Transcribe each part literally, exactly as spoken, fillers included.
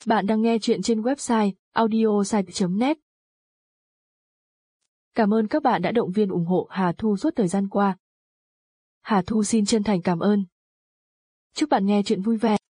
Bạn đang nghe chuyện trên website audiosite chấm net. Cảm ơn các bạn đã động viên ủng hộ Hà Thu suốt thời gian qua. Hà Thu xin chân thành cảm ơn. Chúc bạn nghe chuyện vui vẻ.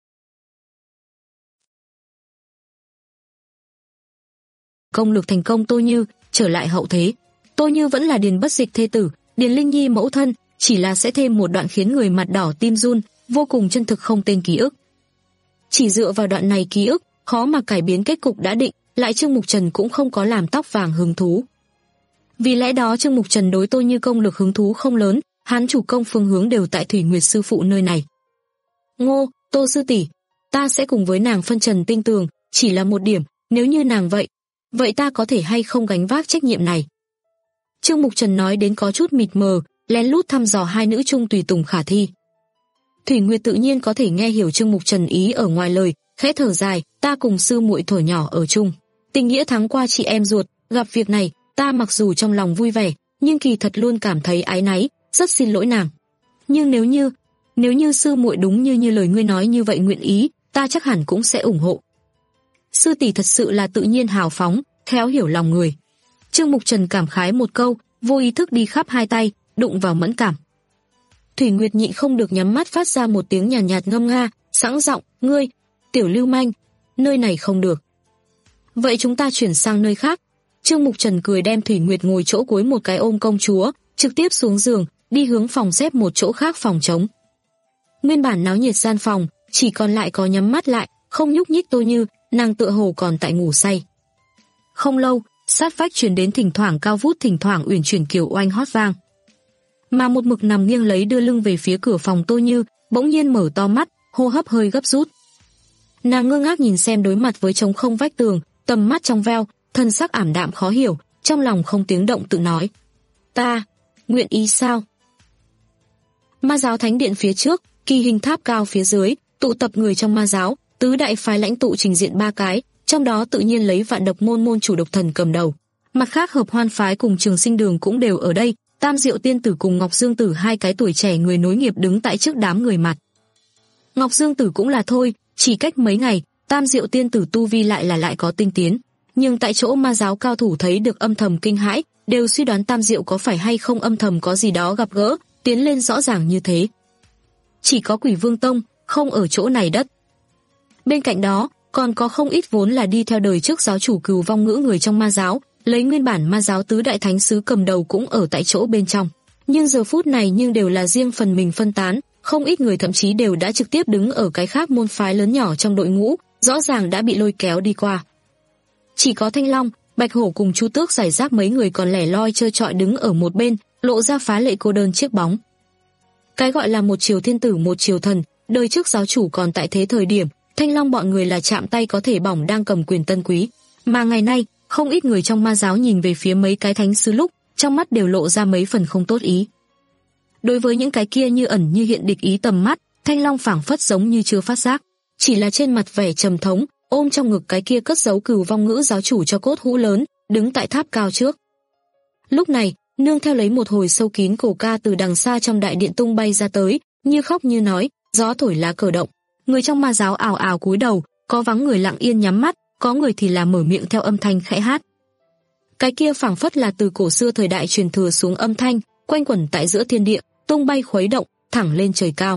Công lược thành công Tô Như, trở lại hậu thế. Tô Như vẫn là Điền Bất Dịch thê tử, Điền Linh Nhi mẫu thân, chỉ là sẽ thêm một đoạn khiến người mặt đỏ tim run, vô cùng chân thực không tên ký ức. Chỉ dựa vào đoạn này ký ức, khó mà cải biến kết cục đã định, lại Trương Mục Trần cũng không có làm tóc vàng hứng thú. Vì lẽ đó Trương Mục Trần đối Tô Như công lực hứng thú không lớn, hắn chủ công phương hướng đều tại Thủy Nguyệt sư phụ nơi này. Ngô, Tô sư tỷ, ta sẽ cùng với nàng phân trần tinh tường, chỉ là một điểm, nếu như nàng vậy, vậy ta có thể hay không gánh vác trách nhiệm này? Trương Mục Trần nói đến có chút mịt mờ, lén lút thăm dò hai nữ chung tùy tùng khả thi. Thủy Nguyệt tự nhiên có thể nghe hiểu Trương Mục Trần ý ở ngoài lời, khẽ thở dài, ta cùng sư muội thuở nhỏ ở chung, tình nghĩa thắng qua chị em ruột, gặp việc này, ta mặc dù trong lòng vui vẻ, nhưng kỳ thật luôn cảm thấy áy náy, rất xin lỗi nàng. Nhưng nếu như, nếu như sư muội đúng như như lời ngươi nói như vậy nguyện ý, ta chắc hẳn cũng sẽ ủng hộ. Sư tỷ thật sự là tự nhiên hào phóng, khéo hiểu lòng người. Trương Mục Trần cảm khái một câu, vô ý thức đi khắp hai tay, đụng vào mẫn cảm. Thủy Nguyệt nhịn không được nhắm mắt phát ra một tiếng nhàn nhạt, nhạt ngâm nga, sẵn giọng, ngươi, tiểu lưu manh, nơi này không được. Vậy chúng ta chuyển sang nơi khác. Trương Mục Trần cười đem Thủy Nguyệt ngồi chỗ cuối một cái ôm công chúa, trực tiếp xuống giường, đi hướng phòng xếp một chỗ khác phòng trống. Nguyên bản náo nhiệt gian phòng, chỉ còn lại có nhắm mắt lại, không nhúc nhích Tô Như, nàng tựa hồ còn tại ngủ say. Không lâu, sát vách truyền đến thỉnh thoảng cao vút thỉnh thoảng uyển chuyển kiều oanh hót vang. Mà một mực nằm nghiêng lấy đưa lưng về phía cửa phòng Tô Như, bỗng nhiên mở to mắt, hô hấp hơi gấp rút. Nàng ngơ ngác nhìn xem đối mặt với trống không vách tường, tầm mắt trong veo, thân sắc ảm đạm khó hiểu, trong lòng không tiếng động tự nói. Ta, nguyện ý sao? Ma giáo thánh điện phía trước, kỳ hình tháp cao phía dưới, tụ tập người trong ma giáo, tứ đại phái lãnh tụ trình diện ba cái, trong đó tự nhiên lấy Vạn Độc môn môn chủ Độc Thần cầm đầu. Mặt khác Hợp Hoan phái cùng Trường Sinh đường cũng đều ở đây, Tam Diệu tiên tử cùng Ngọc Dương tử hai cái tuổi trẻ người nối nghiệp đứng tại trước đám người mặt. Ngọc Dương tử cũng là thôi, chỉ cách mấy ngày, Tam Diệu tiên tử tu vi lại là lại có tinh tiến, nhưng tại chỗ ma giáo cao thủ thấy được âm thầm kinh hãi, đều suy đoán Tam Diệu có phải hay không âm thầm có gì đó gặp gỡ, tiến lên rõ ràng như thế. Chỉ có Quỷ Vương Tông không ở chỗ này đất. Bên cạnh đó, còn có không ít vốn là đi theo đời trước giáo chủ Cừu Vong Ngữ người trong ma giáo, lấy nguyên bản ma giáo tứ đại thánh sứ cầm đầu cũng ở tại chỗ bên trong. Nhưng giờ phút này nhưng đều là riêng phần mình phân tán, không ít người thậm chí đều đã trực tiếp đứng ở cái khác môn phái lớn nhỏ trong đội ngũ, rõ ràng đã bị lôi kéo đi qua. Chỉ có Thanh Long, Bạch Hổ cùng Chu Tước giải rác mấy người còn lẻ loi trơ trọi đứng ở một bên, lộ ra phá lệ cô đơn chiếc bóng. Cái gọi là một triều thiên tử một triều thần, đời trước giáo chủ còn tại thế thời điểm, Thanh Long bọn người là chạm tay có thể bỏng đang cầm quyền tân quý, mà ngày nay, không ít người trong ma giáo nhìn về phía mấy cái thánh sứ lúc, trong mắt đều lộ ra mấy phần không tốt ý. Đối với những cái kia như ẩn như hiện địch ý tầm mắt, Thanh Long phảng phất giống như chưa phát giác, chỉ là trên mặt vẻ trầm thống, ôm trong ngực cái kia cất giấu Cừu Vong Ngữ giáo chủ cho cốt hũ lớn, đứng tại tháp cao trước. Lúc này, nương theo lấy một hồi sâu kín cổ ca từ đằng xa trong đại điện tung bay ra tới, như khóc như nói, gió thổi lá cờ động. Người trong ma giáo ào ào cúi đầu, có vắng người lặng yên nhắm mắt, có người thì là mở miệng theo âm thanh khẽ hát. Cái kia phảng phất là từ cổ xưa thời đại truyền thừa xuống âm thanh, quanh quẩn tại giữa thiên địa, tung bay khuấy động, thẳng lên trời cao.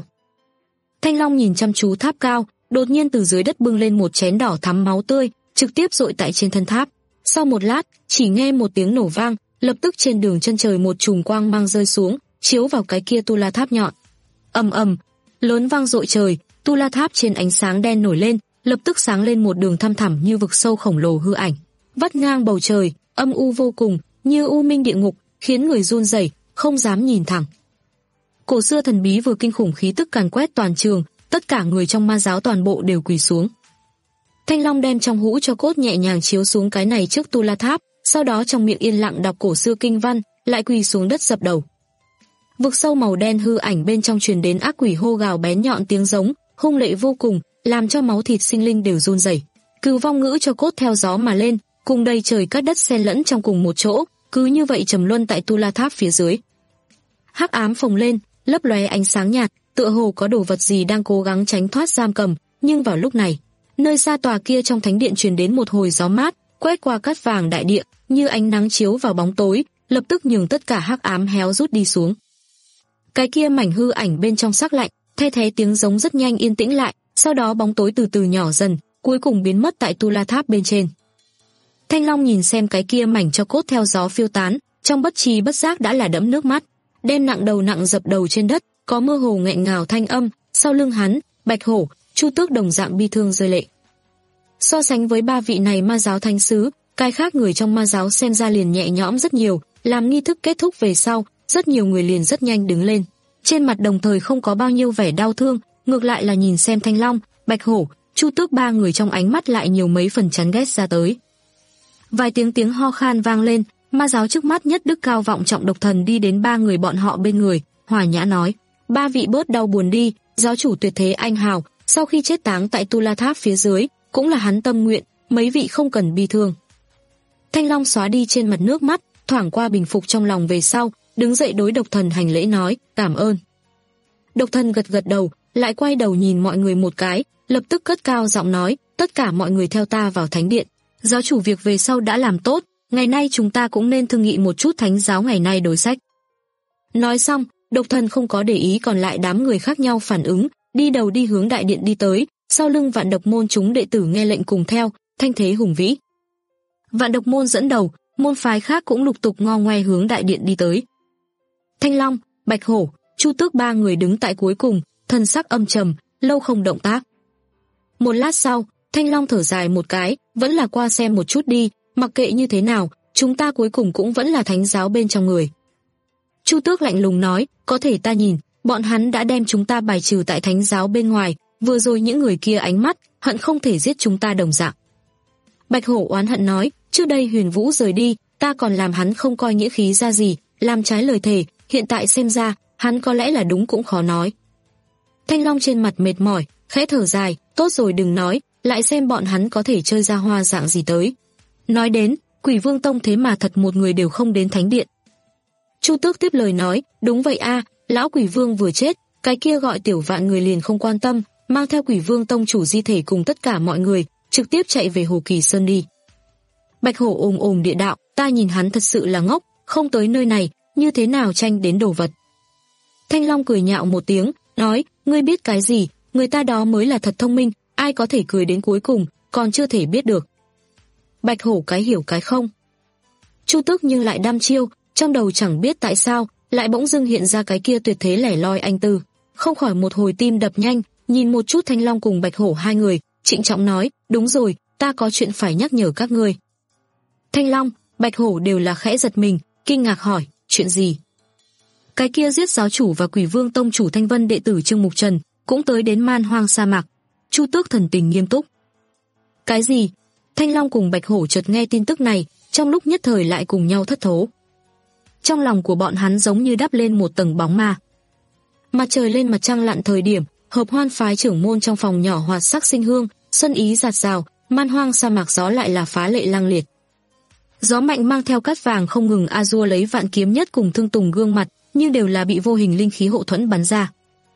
Thanh Long nhìn chăm chú tháp cao, đột nhiên từ dưới đất bưng lên một chén đỏ thắm máu tươi, trực tiếp dội tại trên thân tháp. Sau một lát, chỉ nghe một tiếng nổ vang, lập tức trên đường chân trời một chùm quang mang rơi xuống, chiếu vào cái kia tu la tháp nhọn. Ầm ầm, lớn vang dội trời, tu la tháp trên ánh sáng đen nổi lên, lập tức sáng lên một đường thăm thẳm như vực sâu khổng lồ hư ảnh, vắt ngang bầu trời, âm u vô cùng, như u minh địa ngục, khiến người run rẩy, không dám nhìn thẳng. Cổ xưa thần bí vừa kinh khủng khí tức càn quét toàn trường, tất cả người trong ma giáo toàn bộ đều quỳ xuống. Thanh Long đem trong hũ cho cốt nhẹ nhàng chiếu xuống cái này trước tu la tháp, sau đó trong miệng yên lặng đọc cổ xưa kinh văn, lại quỳ xuống đất dập đầu. Vực sâu màu đen hư ảnh bên trong truyền đến ác quỷ hô gào bén nhọn tiếng giống, hung lệ vô cùng, làm cho máu thịt sinh linh đều run rẩy. Cừu Vong Ngữ cho cốt theo gió mà lên, cùng đầy trời cát đất xen lẫn trong cùng một chỗ, cứ như vậy trầm luân tại tu la tháp phía dưới. Hắc ám phồng lên, lấp lóe ánh sáng nhạt, tựa hồ có đồ vật gì đang cố gắng tránh thoát giam cầm, nhưng vào lúc này, Nơi xa tòa kia trong thánh điện truyền đến một hồi gió mát, quét qua cát vàng đại địa, như ánh nắng chiếu vào bóng tối, lập tức nhường tất cả hắc ám héo rút đi xuống. Cái kia mảnh hư ảnh bên trong sắc lạnh, the thé tiếng giống rất nhanh yên tĩnh lại, sau đó bóng tối từ từ nhỏ dần, cuối cùng biến mất tại Tu La Tháp bên trên. Thanh Long nhìn xem cái kia mảnh cho cốt theo gió phiêu tán, trong bất tri bất giác đã là đẫm nước mắt, đem nặng đầu nặng dập đầu trên đất, có mơ hồ nghẹn ngào thanh âm, sau lưng hắn, Bạch Hổ, Chu Tước đồng dạng bi thương rơi lệ. So sánh với ba vị này ma giáo thánh sứ, cái khác người trong ma giáo xem ra liền nhẹ nhõm rất nhiều, làm nghi thức kết thúc về sau, rất nhiều người liền rất nhanh đứng lên. Trên mặt đồng thời không có bao nhiêu vẻ đau thương, ngược lại là nhìn xem Thanh Long, Bạch Hổ, Chu Tước ba người trong ánh mắt lại nhiều mấy phần chán ghét ra tới. Vài tiếng tiếng ho khan vang lên, ma giáo trước mắt nhất đức cao vọng trọng độc thần đi đến ba người bọn họ bên người, hòa nhã nói: ba vị bớt đau buồn đi, giáo chủ tuyệt thế anh hào, sau khi chết táng tại Tu La Tháp phía dưới, cũng là hắn tâm nguyện, mấy vị không cần bi thương. Thanh Long xóa đi trên mặt nước mắt, thoảng qua bình phục trong lòng về sau, đứng dậy đối độc thần hành lễ nói: cảm ơn. Độc thần gật gật đầu, lại quay đầu nhìn mọi người một cái, lập tức cất cao giọng nói: tất cả mọi người theo ta vào thánh điện. Giáo chủ việc về sau đã làm tốt, ngày nay chúng ta cũng nên thương nghị một chút thánh giáo ngày nay đối sách. Nói xong, độc thần không có để ý còn lại đám người khác nhau phản ứng, đi đầu đi hướng đại điện đi tới, sau lưng Vạn Độc môn chúng đệ tử nghe lệnh cùng theo, thanh thế hùng vĩ. Vạn Độc môn dẫn đầu, môn phái khác cũng lục tục ngo ngoe hướng đại điện đi tới. Thanh Long, Bạch Hổ, Chu Tước ba người đứng tại cuối cùng, thân sắc âm trầm, lâu không động tác. Một lát sau, Thanh Long thở dài một cái, vẫn là qua xem một chút đi, mặc kệ như thế nào, chúng ta cuối cùng cũng vẫn là thánh giáo bên trong người. Chu Tước lạnh lùng nói: có thể ta nhìn, bọn hắn đã đem chúng ta bài trừ tại thánh giáo bên ngoài, vừa rồi những người kia ánh mắt, hận không thể giết chúng ta đồng dạng. Bạch Hổ oán hận nói: trước đây Huyền Vũ rời đi, ta còn làm hắn không coi nghĩa khí ra gì, làm trái lời thề, hiện tại xem ra, hắn có lẽ là đúng cũng khó nói. Thanh Long trên mặt mệt mỏi, khẽ thở dài: tốt rồi đừng nói, lại xem bọn hắn có thể chơi ra hoa dạng gì tới. Nói đến, Quỷ Vương Tông thế mà thật một người đều không đến thánh điện. Chu Tước tiếp lời nói: đúng vậy a, lão Quỷ Vương vừa chết, cái kia gọi Tiểu Vạn người liền không quan tâm, mang theo Quỷ Vương Tông chủ di thể cùng tất cả mọi người, trực tiếp chạy về Hồ Kỳ Sơn đi. Bạch Hổ ồm ồm địa đạo: ta nhìn hắn thật sự là ngốc, không tới nơi này, như thế nào tranh đến đồ vật. Thanh Long cười nhạo một tiếng, nói: ngươi biết cái gì, người ta đó mới là thật thông minh, ai có thể cười đến cuối cùng, còn chưa thể biết được. Bạch Hổ cái hiểu cái không. Chu Tước nhưng lại đăm chiêu, trong đầu chẳng biết tại sao, lại bỗng dưng hiện ra cái kia tuyệt thế lẻ loi anh tư, không khỏi một hồi tim đập nhanh, nhìn một chút Thanh Long cùng Bạch Hổ hai người, trịnh trọng nói: đúng rồi, ta có chuyện phải nhắc nhở các ngươi. Thanh Long, Bạch Hổ đều là khẽ giật mình, kinh ngạc hỏi: chuyện gì? Cái kia giết giáo chủ và Quỷ Vương Tông chủ Thanh Vân đệ tử Trương Mục Trần, cũng tới đến Man Hoang sa mạc. Chu Tước thần tình nghiêm túc. Cái gì? Thanh Long cùng Bạch Hổ chợt nghe tin tức này, trong lúc nhất thời lại cùng nhau thất thố. Trong lòng của bọn hắn giống như đắp lên một tầng bóng ma. Mặt trời lên mặt trăng lặn thời điểm, Hợp Hoan phái trưởng môn trong phòng nhỏ hoạt sắc sinh hương, xuân ý rạt rào, Man Hoang sa mạc gió lại là phá lệ lăng liệt. Gió mạnh mang theo cát vàng không ngừng a dua lấy Vạn Kiếm Nhất cùng Thương Tùng gương mặt, nhưng đều là bị vô hình linh khí hộ thuẫn bắn ra.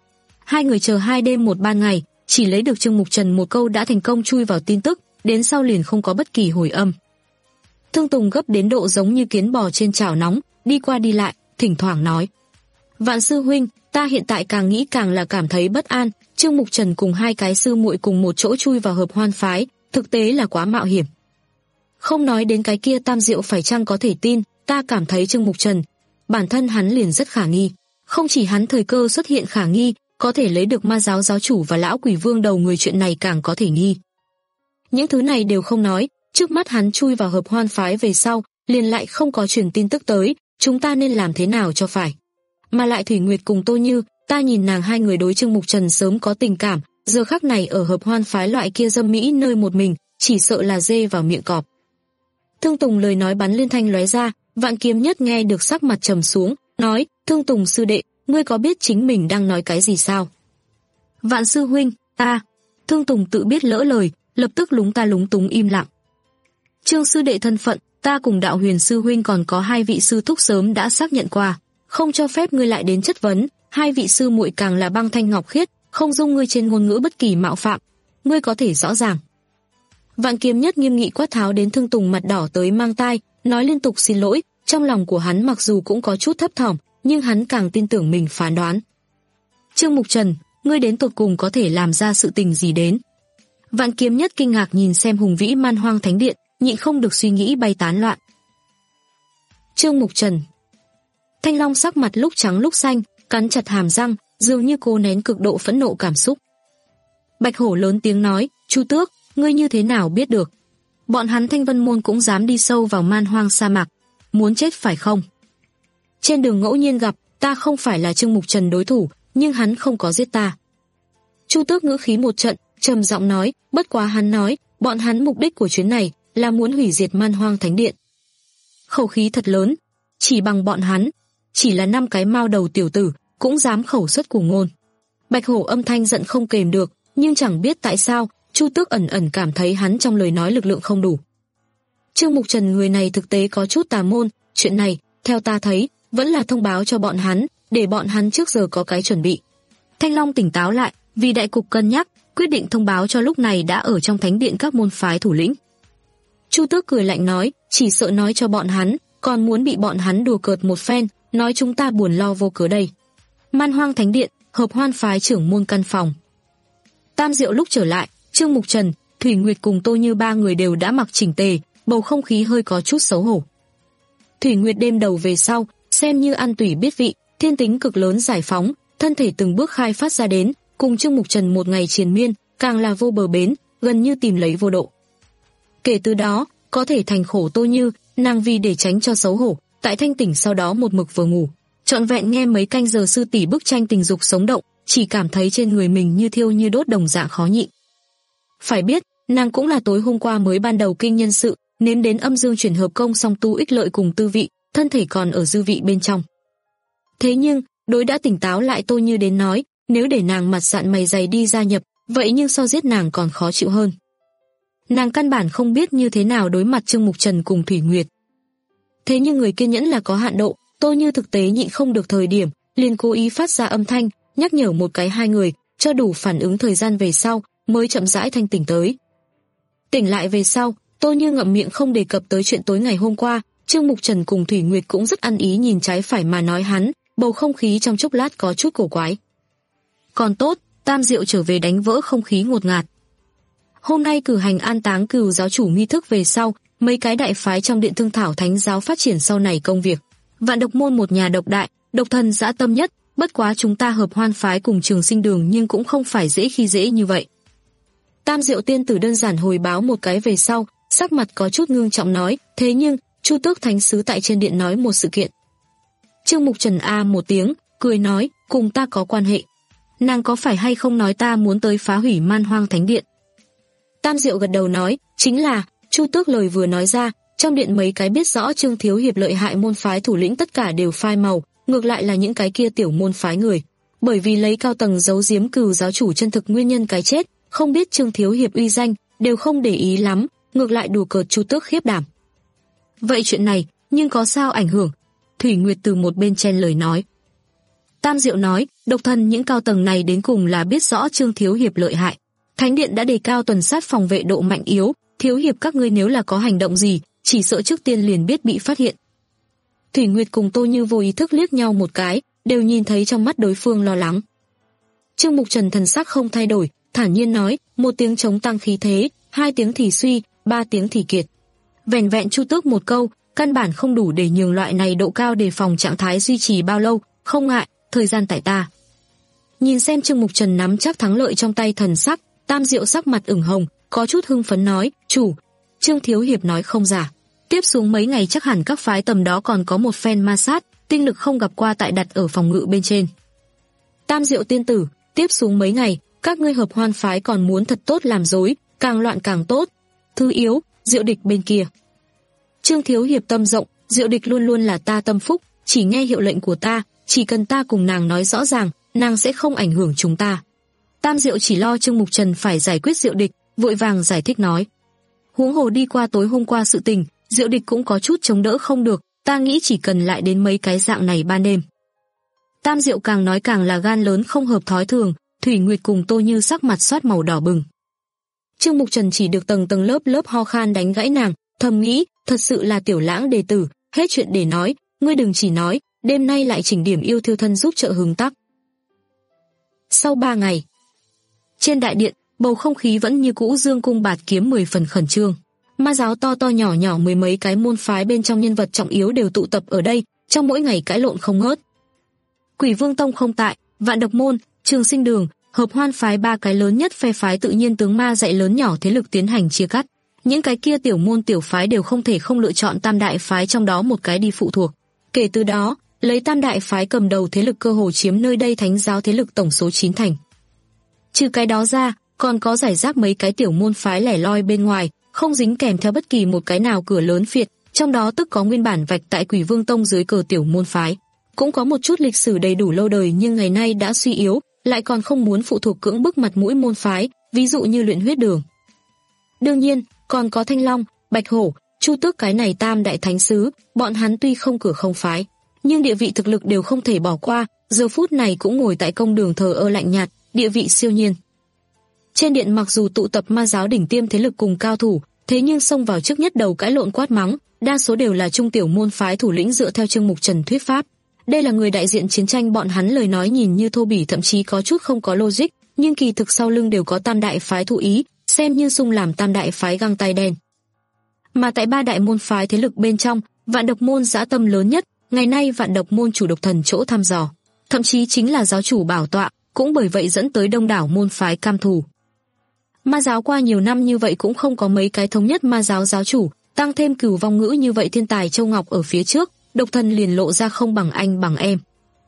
Hai người chờ hai đêm một ban ngày, chỉ lấy được Trương Mục Trần một câu đã thành công chui vào tin tức, đến sau liền không có bất kỳ hồi âm. Thương Tùng gấp đến độ giống như kiến bò trên chảo nóng, đi qua đi lại, thỉnh thoảng nói: Vạn sư huynh, ta hiện tại càng nghĩ càng là cảm thấy bất an, Trương Mục Trần cùng hai cái sư muội cùng một chỗ chui vào Hợp Hoan phái, thực tế là quá mạo hiểm. Không nói đến cái kia Tam Diệu phải chăng có thể tin, ta cảm thấy Trương Mục Trần, bản thân hắn liền rất khả nghi. Không chỉ hắn thời cơ xuất hiện khả nghi, có thể lấy được ma giáo giáo chủ và lão Quỷ Vương đầu người chuyện này càng có thể nghi. Những thứ này đều không nói, trước mắt hắn chui vào Hợp Hoan phái về sau, liền lại không có truyền tin tức tới, chúng ta nên làm thế nào cho phải. Mà lại Thủy Nguyệt cùng Tô Như, ta nhìn nàng hai người đối Trương Mục Trần sớm có tình cảm, giờ khắc này ở Hợp Hoan phái loại kia dâm mỹ nơi một mình, chỉ sợ là dê vào miệng cọp. Thương Tùng lời nói bắn liên thanh lóe ra, Vạn Kiếm Nhất nghe được sắc mặt trầm xuống, nói: Thương Tùng sư đệ, ngươi có biết chính mình đang nói cái gì sao? Vạn sư huynh, ta. Thương Tùng tự biết lỡ lời, lập tức lúng ta lúng túng im lặng. Trương sư đệ thân phận, ta cùng Đạo Huyền sư huynh còn có hai vị sư thúc sớm đã xác nhận qua, không cho phép ngươi lại đến chất vấn, hai vị sư muội càng là băng thanh ngọc khiết, không dung ngươi trên ngôn ngữ bất kỳ mạo phạm. Ngươi có thể rõ ràng, Vạn Kiếm Nhất nghiêm nghị quát tháo đến Thương Tùng mặt đỏ tới mang tai, nói liên tục xin lỗi. Trong lòng của hắn mặc dù cũng có chút thấp thỏm, nhưng hắn càng tin tưởng mình phán đoán. Trương Mục Trần, ngươi đến tột cùng có thể làm ra sự tình gì đến? Vạn Kiếm Nhất kinh ngạc nhìn xem hùng vĩ Man Hoang Thánh Điện, nhịn không được suy nghĩ bay tán loạn. Trương Mục Trần. Thanh Long sắc mặt lúc trắng lúc xanh, cắn chặt hàm răng, dường như cố nén cực độ phẫn nộ cảm xúc. Bạch Hổ lớn tiếng nói, Chu Tước, ngươi như thế nào biết được? Bọn hắn Thanh Vân Môn cũng dám đi sâu vào Man Hoang sa mạc, muốn chết phải không? Trên đường ngẫu nhiên gặp, ta không phải là Trương Mục Trần đối thủ, nhưng hắn không có giết ta. Chu Tước ngữ khí một trận, trầm giọng nói, bất quá hắn nói, bọn hắn mục đích của chuyến này là muốn hủy diệt Man Hoang Thánh Điện. Khẩu khí thật lớn, chỉ bằng bọn hắn, chỉ là năm cái mao đầu tiểu tử, cũng dám khẩu xuất của ngôn. Bạch Hổ âm thanh giận không kềm được, nhưng chẳng biết tại sao, Chu Tước ẩn ẩn cảm thấy hắn trong lời nói lực lượng không đủ. Trương Mục Trần người này thực tế có chút tà môn, chuyện này, theo ta thấy, vẫn là thông báo cho bọn hắn, để bọn hắn trước giờ có cái chuẩn bị. Thanh Long tỉnh táo lại, vì đại cục cân nhắc, quyết định thông báo cho lúc này đã ở trong thánh điện các môn phái thủ lĩnh. Chu Tước cười lạnh nói, chỉ sợ nói cho bọn hắn, còn muốn bị bọn hắn đùa cợt một phen, nói chúng ta buồn lo vô cớ đây. Man Hoang Thánh Điện, Hợp Hoan phái trưởng môn căn phòng. Tam Diệu lúc trở lại, Trương Mục Trần, Thủy Nguyệt cùng Tô Như ba người đều đã mặc chỉnh tề, bầu không khí hơi có chút xấu hổ. Thủy Nguyệt đêm đầu về sau, xem như ăn tủy biết vị, thiên tính cực lớn giải phóng, thân thể từng bước khai phát ra đến, cùng Trương Mục Trần một ngày triền miên, càng là vô bờ bến, gần như tìm lấy vô độ. Kể từ đó, có thể thành khổ Tô Như, nàng vì để tránh cho xấu hổ, tại thanh tỉnh sau đó một mực vừa ngủ, trọn vẹn nghe mấy canh giờ sư tỷ bức tranh tình dục sống động, chỉ cảm thấy trên người mình như thiêu như đốt đồng dạng khó nhịn. Phải biết, nàng cũng là tối hôm qua mới ban đầu kinh nhân sự, nếm đến âm dương chuyển hợp công song tu ích lợi cùng tư vị, thân thể còn ở dư vị bên trong. Thế nhưng, đối đã tỉnh táo lại Tô Như đến nói, nếu để nàng mặt dạn mày dày đi gia nhập, vậy nhưng so giết nàng còn khó chịu hơn. Nàng căn bản không biết như thế nào đối mặt Trương Mục Trần cùng Thủy Nguyệt. Thế nhưng người kiên nhẫn là có hạn độ, Tô Như thực tế nhịn không được thời điểm, liền cố ý phát ra âm thanh, nhắc nhở một cái hai người, cho đủ phản ứng thời gian về sau, mới chậm rãi thanh tỉnh tới. Tỉnh lại về sau, Tô Như ngậm miệng không đề cập tới chuyện tối ngày hôm qua, Trương Mục Trần cùng Thủy Nguyệt cũng rất ăn ý nhìn trái phải mà nói hắn, bầu không khí trong chốc lát có chút cổ quái. Còn tốt, Tam Diệu trở về đánh vỡ không khí ngột ngạt. Hôm nay cử hành an táng cừu giáo chủ nghi thức về sau, mấy cái đại phái trong Điện Thương Thảo Thánh giáo phát triển sau này công việc. Vạn Độc môn một nhà độc đại, độc thần dã tâm nhất, bất quá chúng ta Hợp Hoan phái cùng Trường Sinh đường nhưng cũng không phải dễ khi dễ như vậy. Tam Diệu tiên tử đơn giản hồi báo một cái về sau, sắc mặt có chút ngưng trọng nói, thế nhưng, Chu Tước Thánh sứ tại trên điện nói một sự kiện. Trương Mục Trần a một tiếng, cười nói, cùng ta có quan hệ. Nàng có phải hay không nói ta muốn tới phá hủy Man Hoang Thánh Điện? Tam Diệu gật đầu nói, chính là, Chu Tước lời vừa nói ra, trong điện mấy cái biết rõ Trương Thiếu Hiệp lợi hại môn phái thủ lĩnh tất cả đều phai màu, ngược lại là những cái kia tiểu môn phái người. Bởi vì lấy cao tầng giấu giếm cừu giáo chủ chân thực nguyên nhân cái chết, không biết Trương Thiếu Hiệp uy danh, đều không để ý lắm, ngược lại đùa cợt Chu Tước khiếp đảm. Vậy chuyện này, nhưng có sao ảnh hưởng? Thủy Nguyệt từ một bên chen lời nói. Tam Diệu nói, độc thân những cao tầng này đến cùng là biết rõ Trương Thiếu Hiệp lợi hại. Thánh điện đã đề cao tuần sát phòng vệ độ mạnh yếu, Thiếu Hiệp các ngươi nếu là có hành động gì, chỉ sợ trước tiên liền biết bị phát hiện. Thủy Nguyệt cùng Tô Như vô ý thức liếc nhau một cái, đều nhìn thấy trong mắt đối phương lo lắng. Trương Mục Trần thần sắc không thay đổi, thản nhiên nói, một tiếng chống tăng khí thế, hai tiếng thì suy, ba tiếng thì kiệt. Vẻn vẹn Chu Tước một câu, căn bản không đủ để nhường loại này độ cao đề phòng trạng thái duy trì bao lâu, không ngại, thời gian tại ta. Nhìn xem Trương Mục Trần nắm chắc thắng lợi trong tay thần sắc, Tam Diệu sắc mặt ửng hồng, có chút hưng phấn nói, chủ, Trương Thiếu Hiệp nói không giả. Tiếp xuống mấy ngày chắc hẳn các phái tầm đó còn có một phen ma sát, tinh lực không gặp qua tại đặt ở phòng ngự bên trên. Tam Diệu tiên tử, tiếp xuống mấy ngày, các ngươi Hợp Hoan phái còn muốn thật tốt làm dối, càng loạn càng tốt. Thứ yếu, Diệu địch bên kia. Trương Thiếu Hiệp tâm rộng, Diệu địch luôn luôn là ta tâm phúc, chỉ nghe hiệu lệnh của ta, chỉ cần ta cùng nàng nói rõ ràng, nàng sẽ không ảnh hưởng chúng ta. Tam Diệu chỉ lo Trương Mục Trần phải giải quyết Diệu địch, vội vàng giải thích nói. Huống hồ đi qua tối hôm qua sự tình, Diệu địch cũng có chút chống đỡ không được, ta nghĩ chỉ cần lại đến mấy cái dạng này ban đêm. Tam Diệu càng nói càng là gan lớn không hợp thói thường, Thủy Nguyệt cùng Tô Như sắc mặt xoát màu đỏ bừng. Trương Mục Trần chỉ được tầng tầng lớp lớp ho khan đánh gãy nàng, thầm nghĩ, thật sự là Tiểu Lãng đệ tử, hết chuyện để nói, ngươi đừng chỉ nói, đêm nay lại chỉnh điểm yêu thiêu thân giúp trợ hứng tắc. Sau ba ngày, trên đại điện, bầu không khí vẫn như cũ dương cung bạt kiếm mười phần khẩn trương. Ma giáo to to nhỏ nhỏ mười mấy cái môn phái bên trong nhân vật trọng yếu đều tụ tập ở đây, trong mỗi ngày cãi lộn không ngớt. Quỷ Vương Tông không tại, Vạn Độc Môn, Trường Sinh Đường, Hợp Hoan phái ba cái lớn nhất phe phái tự nhiên tướng ma dạy lớn nhỏ thế lực tiến hành chia cắt. Những cái kia tiểu môn tiểu phái đều không thể không lựa chọn tam đại phái trong đó một cái đi phụ thuộc. Kể từ đó, lấy tam đại phái cầm đầu thế lực cơ hồ chiếm nơi đây thánh giáo thế lực tổng số chín thành. Trừ cái đó ra, còn có giải rác mấy cái tiểu môn phái lẻ loi bên ngoài, không dính kèm theo bất kỳ một cái nào cửa lớn phiệt, trong đó tức có nguyên bản vạch tại Quỷ Vương Tông dưới cờ tiểu môn phái. Cũng có một chút lịch sử đầy đủ lâu đời nhưng ngày nay đã suy yếu, lại còn không muốn phụ thuộc cưỡng bức mặt mũi môn phái, ví dụ như Luyện Huyết Đường. Đương nhiên, còn có Thanh Long, Bạch Hổ, Chu Tước cái này tam đại thánh sứ, bọn hắn tuy không cửa không phái, nhưng địa vị thực lực đều không thể bỏ qua, giờ phút này cũng ngồi tại công đường thờ ơ lạnh nhạt, địa vị siêu nhiên. Trên điện mặc dù tụ tập ma giáo đỉnh tiêm thế lực cùng cao thủ, thế nhưng xông vào trước nhất đầu cãi lộn quát mắng, đa số đều là trung tiểu môn phái thủ lĩnh dựa theo Trương Mục Trần thuyết pháp. Đây là người đại diện chiến tranh, bọn hắn lời nói nhìn như thô bỉ thậm chí có chút không có logic, nhưng kỳ thực sau lưng đều có tam đại phái thụ ý, xem như xung làm tam đại phái găng tay đen. Mà tại ba đại môn phái thế lực bên trong, Vạn Độc Môn dã tâm lớn nhất, ngày nay Vạn Độc Môn chủ độc thần chỗ thăm dò, thậm chí chính là giáo chủ bảo tọa, cũng bởi vậy dẫn tới đông đảo môn phái cam thù. Ma giáo qua nhiều năm như vậy cũng không có mấy cái thống nhất ma giáo giáo chủ, tăng thêm Cửu Vong Ngữ như vậy thiên tài châu ngọc ở phía trước, độc thần liền lộ ra không bằng anh bằng em.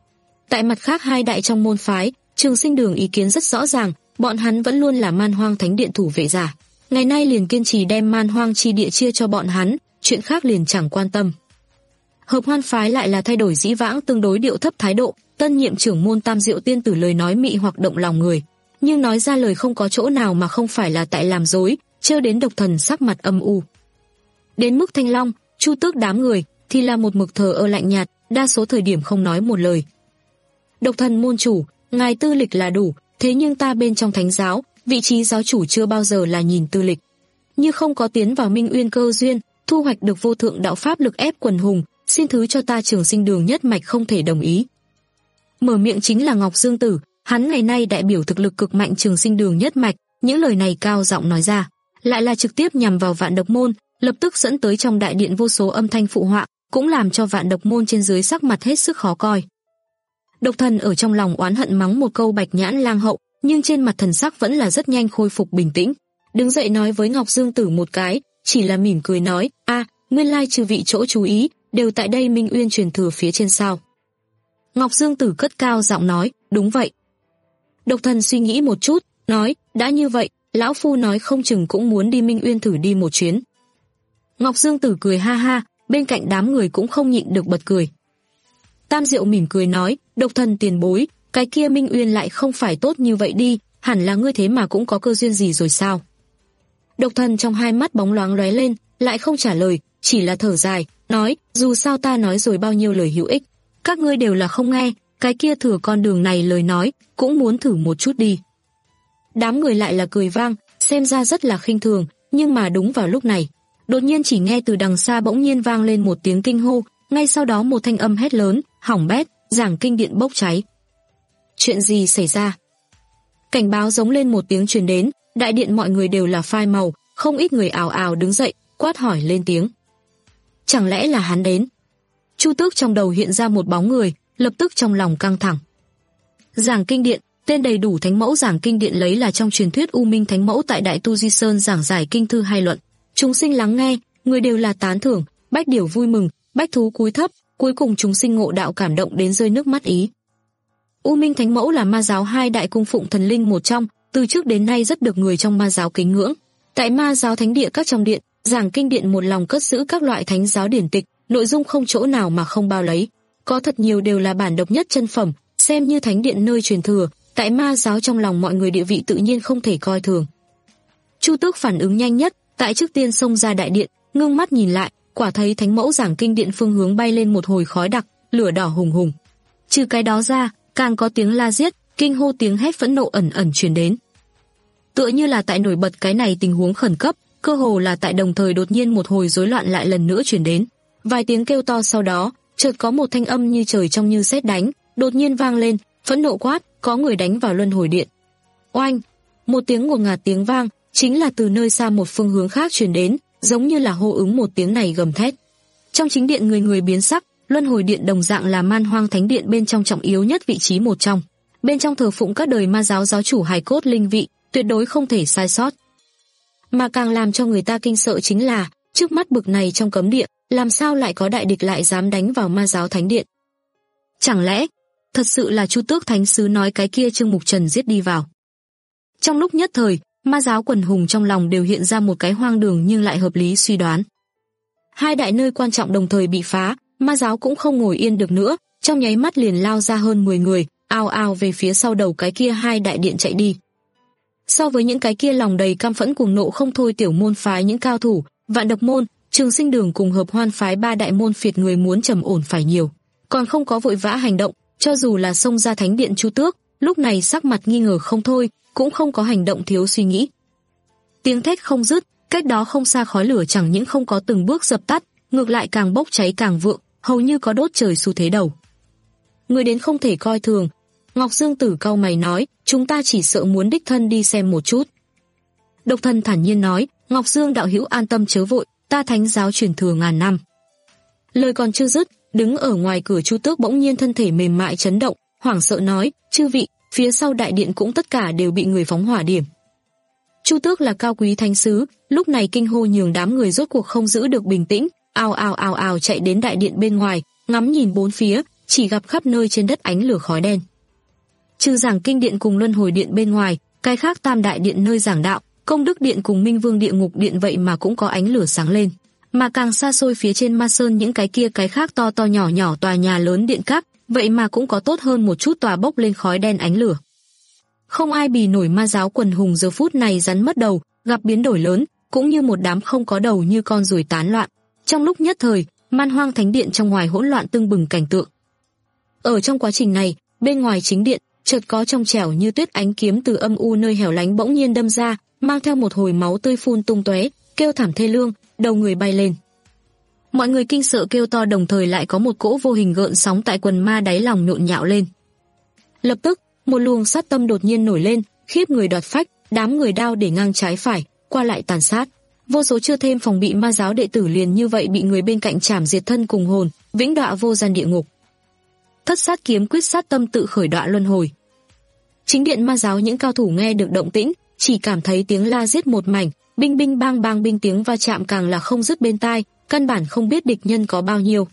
Tại mặt khác hai đại trong môn phái, Trường Sinh Đường ý kiến rất rõ ràng, bọn hắn vẫn luôn là Man Hoang Thánh Điện thủ vệ giả, ngày nay liền kiên trì đem Man Hoang chi địa chia cho bọn hắn, chuyện khác liền chẳng quan tâm. Hợp Hoan phái lại là thay đổi dĩ vãng tương đối điệu thấp thái độ, tân nhiệm trưởng môn Tam Diệu Tiên Tử lời nói mị hoặc động lòng người, nhưng nói ra lời không có chỗ nào mà không phải là tại làm dối, trêu đến độc thần sắc mặt âm u. Đến mức Thanh Long, Chu Tước đám người thì là một mực thờ ơ lạnh nhạt, đa số thời điểm không nói một lời. Độc thần môn chủ, ngài tư lịch là đủ, thế nhưng ta bên trong thánh giáo, vị trí giáo chủ chưa bao giờ là nhìn tư lịch. Như không có tiến vào Minh Uyên cơ duyên, thu hoạch được vô thượng đạo pháp lực ép quần hùng, xin thứ cho ta Trường Sinh Đường nhất mạch không thể đồng ý. Mở miệng chính là Ngọc Dương Tử, hắn ngày nay đại biểu thực lực cực mạnh Trường Sinh Đường nhất mạch, những lời này cao giọng nói ra, lại là trực tiếp nhằm vào Vạn Độc Môn, lập tức dẫn tới trong đại điện vô số âm thanh phụ họa, cũng làm cho Vạn Độc Môn trên dưới sắc mặt hết sức khó coi. Độc thần ở trong lòng oán hận mắng một câu Bạch Nhãn Lang hậu, nhưng trên mặt thần sắc vẫn là rất nhanh khôi phục bình tĩnh, đứng dậy nói với Ngọc Dương Tử một cái, chỉ là mỉm cười nói, a, nguyên lai trừ vị chỗ chú ý, đều tại đây Minh Uyên truyền thừa phía trên sao. Ngọc Dương Tử cất cao giọng nói, đúng vậy. Độc thần suy nghĩ một chút, nói, đã như vậy, lão phu nói không chừng cũng muốn đi Minh Uyên thử đi một chuyến. Ngọc Dương Tử cười ha ha, bên cạnh đám người cũng không nhịn được bật cười. Tam Diệu mỉm cười nói, độc thần tiền bối, cái kia Minh Uyên lại không phải tốt như vậy đi, hẳn là ngươi thế mà cũng có cơ duyên gì rồi sao. Độc thần trong hai mắt bóng loáng lóe lên, lại không trả lời, chỉ là thở dài, nói, dù sao ta nói rồi bao nhiêu lời hữu ích, các ngươi đều là không nghe, cái kia thừa con đường này lời nói, cũng muốn thử một chút đi. Đám người lại là cười vang, xem ra rất là khinh thường, nhưng mà đúng vào lúc này, đột nhiên chỉ nghe từ đằng xa bỗng nhiên vang lên một tiếng kinh hô, ngay sau đó một thanh âm hét lớn, hỏng bét, giảng kinh điện bốc cháy. Chuyện gì xảy ra? Cảnh báo giống lên một tiếng truyền đến, đại điện mọi người đều là phai màu, không ít người ào ào đứng dậy, quát hỏi lên tiếng. Chẳng lẽ là hắn đến? Chu Tước trong đầu hiện ra một bóng người, lập tức trong lòng căng thẳng. Giảng kinh điện, tên đầy đủ Thánh Mẫu Giảng kinh điện lấy là trong truyền thuyết U Minh Thánh Mẫu tại Đại Tu Di Sơn giảng giải kinh thư hay luận. Chúng sinh lắng nghe, người đều là tán thưởng, bách điểu vui mừng, bách thú cúi thấp, cuối cùng chúng sinh ngộ đạo cảm động đến rơi nước mắt ý. U Minh Thánh Mẫu là ma giáo hai đại cung phụng thần linh một trong, từ trước đến nay rất được người trong ma giáo kính ngưỡng. Tại ma giáo thánh địa các trong điện, Giảng kinh điện một lòng cất giữ các loại thánh giáo điển tịch, nội dung không chỗ nào mà không bao lấy, có thật nhiều đều là bản độc nhất chân phẩm, xem như thánh điện nơi truyền thừa, tại ma giáo trong lòng mọi người địa vị tự nhiên không thể coi thường. Chu Tước phản ứng nhanh nhất, tại trước tiên xông ra đại điện, ngưng mắt nhìn lại, quả thấy Thánh Mẫu Giảng kinh điện phương hướng bay lên một hồi khói đặc, lửa đỏ hùng hùng. Trừ cái đó ra, càng có tiếng la giết, kinh hô tiếng hét phẫn nộ ẩn ẩn truyền đến. Tựa như là tại nổi bật cái này tình huống khẩn cấp, cơ hồ là tại đồng thời đột nhiên một hồi rối loạn lại lần nữa truyền đến. Vài tiếng kêu to sau đó, chợt có một thanh âm như trời trong như sét đánh, đột nhiên vang lên, phẫn nộ quát, có người đánh vào luân hồi điện. Oanh! Một tiếng ngột ngạt tiếng vang, chính là từ nơi xa một phương hướng khác truyền đến, giống như là hô ứng một tiếng này gầm thét. Trong chính điện người người biến sắc, luân hồi điện đồng dạng là Man Hoang Thánh Điện bên trong trọng yếu nhất vị trí một trong. Bên trong thờ phụng các đời ma giáo giáo chủ hài cốt linh vị, tuyệt đối không thể sai sót. Mà càng làm cho người ta kinh sợ chính là, trước mắt bực này trong cấm địa, làm sao lại có đại địch lại dám đánh vào ma giáo thánh điện? Chẳng lẽ, thật sự là Chu Tước Thánh Sứ nói cái kia Trương Mục Trần giết đi vào? Trong lúc nhất thời, ma giáo quần hùng trong lòng đều hiện ra một cái hoang đường nhưng lại hợp lý suy đoán. Hai đại nơi quan trọng đồng thời bị phá, ma giáo cũng không ngồi yên được nữa, trong nháy mắt liền lao ra hơn mười người, ào ào về phía sau đầu cái kia hai đại điện chạy đi. So với những cái kia lòng đầy căm phẫn cùng nộ không thôi tiểu môn phái những cao thủ, Vạn Độc môn, Trường Sinh đường cùng Hợp Hoan phái ba đại môn phiệt người muốn trầm ổn phải nhiều, còn không có vội vã hành động, cho dù là xông ra thánh điện Chu Tước, lúc này sắc mặt nghi ngờ không thôi, cũng không có hành động thiếu suy nghĩ. Tiếng thét không dứt, cách đó không xa khói lửa chẳng những không có từng bước dập tắt, ngược lại càng bốc cháy càng vượng, hầu như có đốt trời xu thế đầu. Người đến không thể coi thường. Ngọc Dương Tử cau mày nói, chúng ta chỉ sợ muốn đích thân đi xem một chút. Độc Thần thản nhiên nói, Ngọc Dương đạo hữu an tâm chớ vội, ta thánh giáo truyền thừa ngàn năm. Lời còn chưa dứt, đứng ở ngoài cửa Chu Tước bỗng nhiên thân thể mềm mại chấn động, hoảng sợ nói, chư vị, phía sau đại điện cũng tất cả đều bị người phóng hỏa điểm. Chu Tước là cao quý thánh sứ, lúc này kinh hô nhường đám người rốt cuộc không giữ được bình tĩnh, ào ào ào ào chạy đến đại điện bên ngoài, ngắm nhìn bốn phía, chỉ gặp khắp nơi trên đất ánh lửa khói đen. Trừ giảng kinh điện cùng luân hồi điện bên ngoài, cái khác tam đại điện nơi giảng đạo, công đức điện cùng minh vương địa ngục điện vậy mà cũng có ánh lửa sáng lên. Mà càng xa xôi phía trên ma sơn những cái kia cái khác to to nhỏ nhỏ tòa nhà lớn điện các, vậy mà cũng có tốt hơn một chút tòa bốc lên khói đen ánh lửa. Không ai bì nổi ma giáo quần hùng giờ phút này rắn mất đầu, gặp biến đổi lớn, cũng như một đám không có đầu như con ruồi tán loạn. Trong lúc nhất thời, Man Hoang Thánh Điện trong ngoài hỗn loạn tưng bừng cảnh tượng. Ở trong quá trình này, bên ngoài chính điện, chợt có trong trẻo như tuyết ánh kiếm từ âm u nơi hẻo lánh bỗng nhiên đâm ra, mang theo một hồi máu tươi phun tung tóe, kêu thảm thê lương, đầu người bay lên. Mọi người kinh sợ kêu to, đồng thời lại có một cỗ vô hình gợn sóng tại quần ma đáy lòng nhộn nhạo lên. Lập tức, một luồng sát tâm đột nhiên nổi lên, khiếp người đoạt phách, đám người đao để ngang trái phải, qua lại tàn sát. Vô số chưa thêm phòng bị ma giáo đệ tử liền như vậy bị người bên cạnh chảm diệt thân cùng hồn, vĩnh đọa vô gian địa ngục. Thất sát kiếm quyết sát tâm tự khởi đọa luân hồi. Chính điện ma giáo những cao thủ nghe được động tĩnh, chỉ cảm thấy tiếng la giết một mảnh, binh binh bang bang binh tiếng va chạm càng là không dứt bên tai, căn bản không biết địch nhân có bao nhiêu.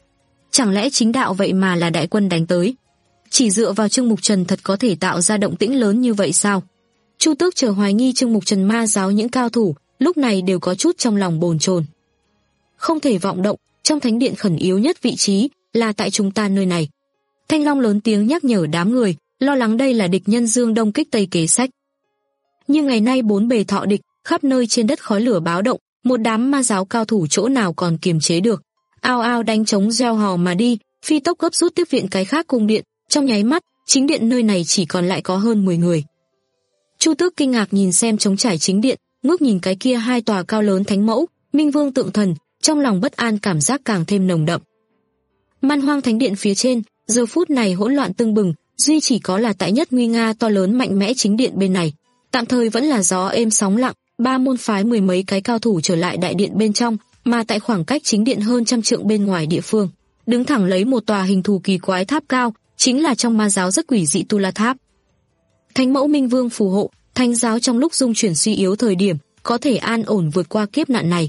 Chẳng lẽ chính đạo vậy mà là đại quân đánh tới? Chỉ dựa vào Trương Mục Trần thật có thể tạo ra động tĩnh lớn như vậy sao? Chu Tước chờ hoài nghi Trương Mục Trần ma giáo những cao thủ, lúc này đều có chút trong lòng bồn chồn. Không thể vọng động, trong thánh điện khẩn yếu nhất vị trí là tại chúng ta nơi này. Thanh Long lớn tiếng nhắc nhở đám người, lo lắng đây là địch nhân Dương Đông kích Tây kế sách. Nhưng ngày nay bốn bề thọ địch, khắp nơi trên đất khói lửa báo động, một đám ma giáo cao thủ chỗ nào còn kiềm chế được, ao ao đánh trống reo hò mà đi, phi tốc gấp rút tiếp viện cái khác cung điện. Trong nháy mắt, chính điện nơi này chỉ còn lại có hơn mười người. Chu Tước kinh ngạc nhìn xem trống trải chính điện, ngước nhìn cái kia hai tòa cao lớn thánh mẫu, Minh Vương tượng thần, trong lòng bất an cảm giác càng thêm nồng đậm. Man Hoang Thánh Điện phía trên, giờ phút này hỗn loạn tưng bừng, duy chỉ có là tại nhất nguy nga to lớn mạnh mẽ chính điện bên này, tạm thời vẫn là gió êm sóng lặng, ba môn phái mười mấy cái cao thủ trở lại đại điện bên trong, mà tại khoảng cách chính điện hơn trăm trượng bên ngoài địa phương, đứng thẳng lấy một tòa hình thù kỳ quái tháp cao, chính là trong ma giáo rất quỷ dị Tu La Tháp. Thánh mẫu Minh Vương phù hộ, thánh giáo trong lúc dung chuyển suy yếu thời điểm, có thể an ổn vượt qua kiếp nạn này.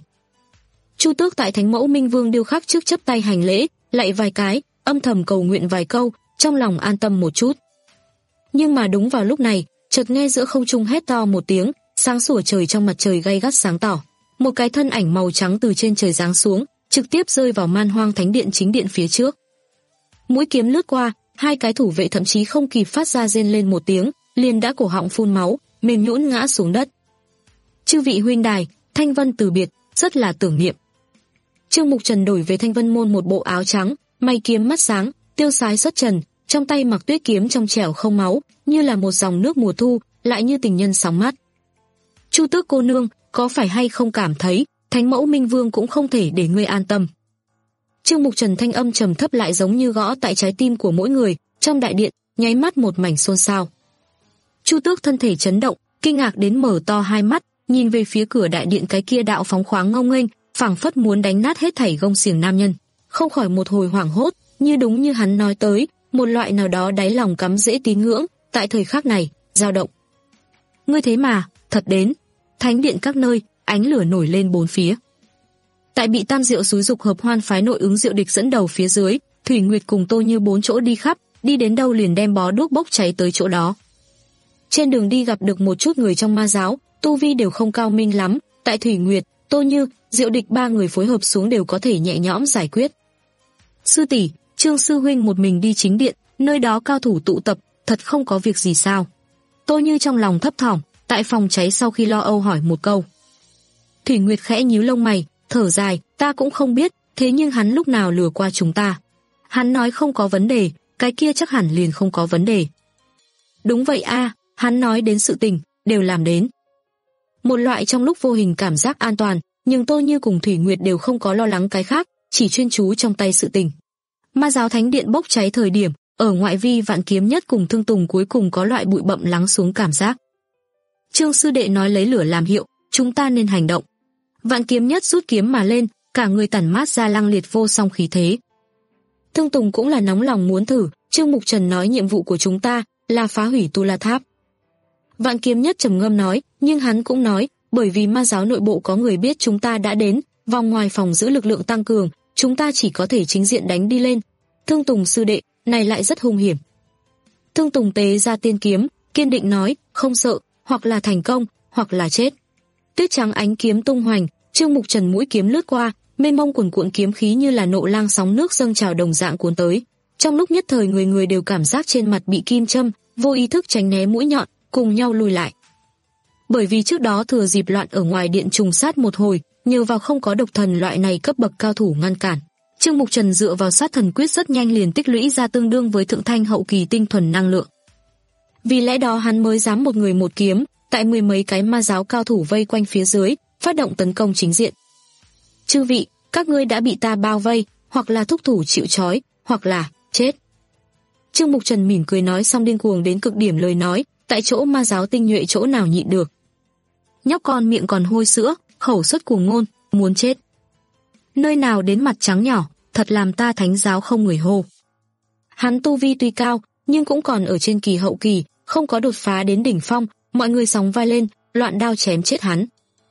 Chu Tước tại thánh mẫu Minh Vương điêu khắc trước chắp tay hành lễ, lạy vài cái, âm thầm cầu nguyện vài câu, trong lòng an tâm một chút. Nhưng mà đúng vào lúc này, chợt nghe giữa không trung hét to một tiếng, sáng sủa trời trong mặt trời gay gắt sáng tỏ, một cái thân ảnh màu trắng từ trên trời giáng xuống, trực tiếp rơi vào Man Hoang Thánh Điện chính điện phía trước. Mũi kiếm lướt qua, hai cái thủ vệ thậm chí không kịp phát ra rên lên một tiếng, liền đã cổ họng phun máu, mềm nhũn ngã xuống đất. Chư vị huynh đài, Thanh Vân từ biệt, rất là tưởng niệm. Trương Mục Trần đổi về Thanh Vân môn một bộ áo trắng, mày kiếm mắt sáng, tiêu sái xuất trần, trong tay mặc tuyết kiếm trong trẻo không máu, như là một dòng nước mùa thu, lại như tình nhân sóng mắt. Chu Tước cô nương, có phải hay không cảm thấy Thánh mẫu Minh Vương cũng không thể để ngươi an tâm? Trương Mục Trần thanh âm trầm thấp lại giống như gõ tại trái tim của mỗi người, trong đại điện, nháy mắt một mảnh xôn xao. Chu Tước thân thể chấn động, kinh ngạc đến mở to hai mắt, nhìn về phía cửa đại điện cái kia đạo phóng khoáng ngông nghênh, phảng phất muốn đánh nát hết thảy gông xiềng nam nhân, không khỏi một hồi hoảng hốt, như đúng như hắn nói tới, một loại nào đó đáy lòng cắm rễ tín ngưỡng, tại thời khắc này, dao động. Ngươi thế mà, thật đến. Thánh điện các nơi, ánh lửa nổi lên bốn phía. Tại bị Tam Diệu xúi dục hợp hoan phái nội ứng Diệu Địch dẫn đầu phía dưới, Thủy Nguyệt cùng Tô Như bốn chỗ đi khắp, đi đến đâu liền đem bó đuốc bốc cháy tới chỗ đó. Trên đường đi gặp được một chút người trong ma giáo, tu vi đều không cao minh lắm, tại Thủy Nguyệt, Tô Như, Diệu Địch ba người phối hợp xuống đều có thể nhẹ nhõm giải quyết. Sư tỷ, Trương sư huynh một mình đi chính điện, nơi đó cao thủ tụ tập, thật không có việc gì sao? Tô Như trong lòng thấp thỏm, tại phòng cháy sau khi lo âu hỏi một câu. Thủy Nguyệt khẽ nhíu lông mày, thở dài, ta cũng không biết, thế nhưng hắn lúc nào lừa qua chúng ta. Hắn nói không có vấn đề, cái kia chắc hẳn liền không có vấn đề. Đúng vậy a, hắn nói đến sự tình, đều làm đến. Một loại trong lúc vô hình cảm giác an toàn, nhưng Tô Như cùng Thủy Nguyệt đều không có lo lắng cái khác, chỉ chuyên chú trong tay sự tình. Ma giáo thánh điện bốc cháy thời điểm, ở ngoại vi Vạn Kiếm Nhất cùng Thương Tùng cuối cùng có loại bụi bặm lắng xuống cảm giác. Trương sư đệ nói lấy lửa làm hiệu, chúng ta nên hành động. Vạn Kiếm Nhất rút kiếm mà lên, cả người tản mát ra lăng liệt vô song khí thế. Thương Tùng cũng là nóng lòng muốn thử, Trương Mục Trần nói nhiệm vụ của chúng ta là phá hủy Tu La Tháp. Vạn Kiếm Nhất trầm ngâm nói, nhưng hắn cũng nói, bởi vì ma giáo nội bộ có người biết chúng ta đã đến, vòng ngoài phòng giữ lực lượng tăng cường, chúng ta chỉ có thể chính diện đánh đi lên. Thương Tùng sư đệ, này lại rất hung hiểm. Thương Tùng tế ra tiên kiếm, kiên định nói, không sợ, hoặc là thành công, hoặc là chết. Tuyết trắng ánh kiếm tung hoành, Trương Mục Trần mũi kiếm lướt qua, mênh mông cuồn cuộn kiếm khí như là nộ lang sóng nước dâng trào đồng dạng cuốn tới. Trong lúc nhất thời người người đều cảm giác trên mặt bị kim châm, vô ý thức tránh né mũi nhọn, cùng nhau lùi lại. Bởi vì trước đó thừa dịp loạn ở ngoài điện trùng sát một hồi, nhờ vào không có độc thần loại này cấp bậc cao thủ ngăn cản, Trương Mục Trần dựa vào sát thần quyết rất nhanh liền tích lũy ra tương đương với thượng thanh hậu kỳ tinh thuần năng lượng. Vì lẽ đó hắn mới dám một người một kiếm, tại mười mấy cái ma giáo cao thủ vây quanh phía dưới, phát động tấn công chính diện. Chư vị, các ngươi đã bị ta bao vây, hoặc là thúc thủ chịu trói, hoặc là chết. Trương Mục Trần mỉm cười nói xong điên cuồng đến cực điểm lời nói, tại chỗ ma giáo tinh nhuệ chỗ nào nhịn được. Nhóc con miệng còn hôi sữa, khẩu xuất cuồng ngôn, muốn chết. Nơi nào đến mặt trắng nhỏ, thật làm ta thánh giáo không người hô. Hắn tu vi tuy cao, nhưng cũng còn ở trên kỳ hậu kỳ, không có đột phá đến đỉnh phong, mọi người sóng vai lên, loạn đao chém chết hắn.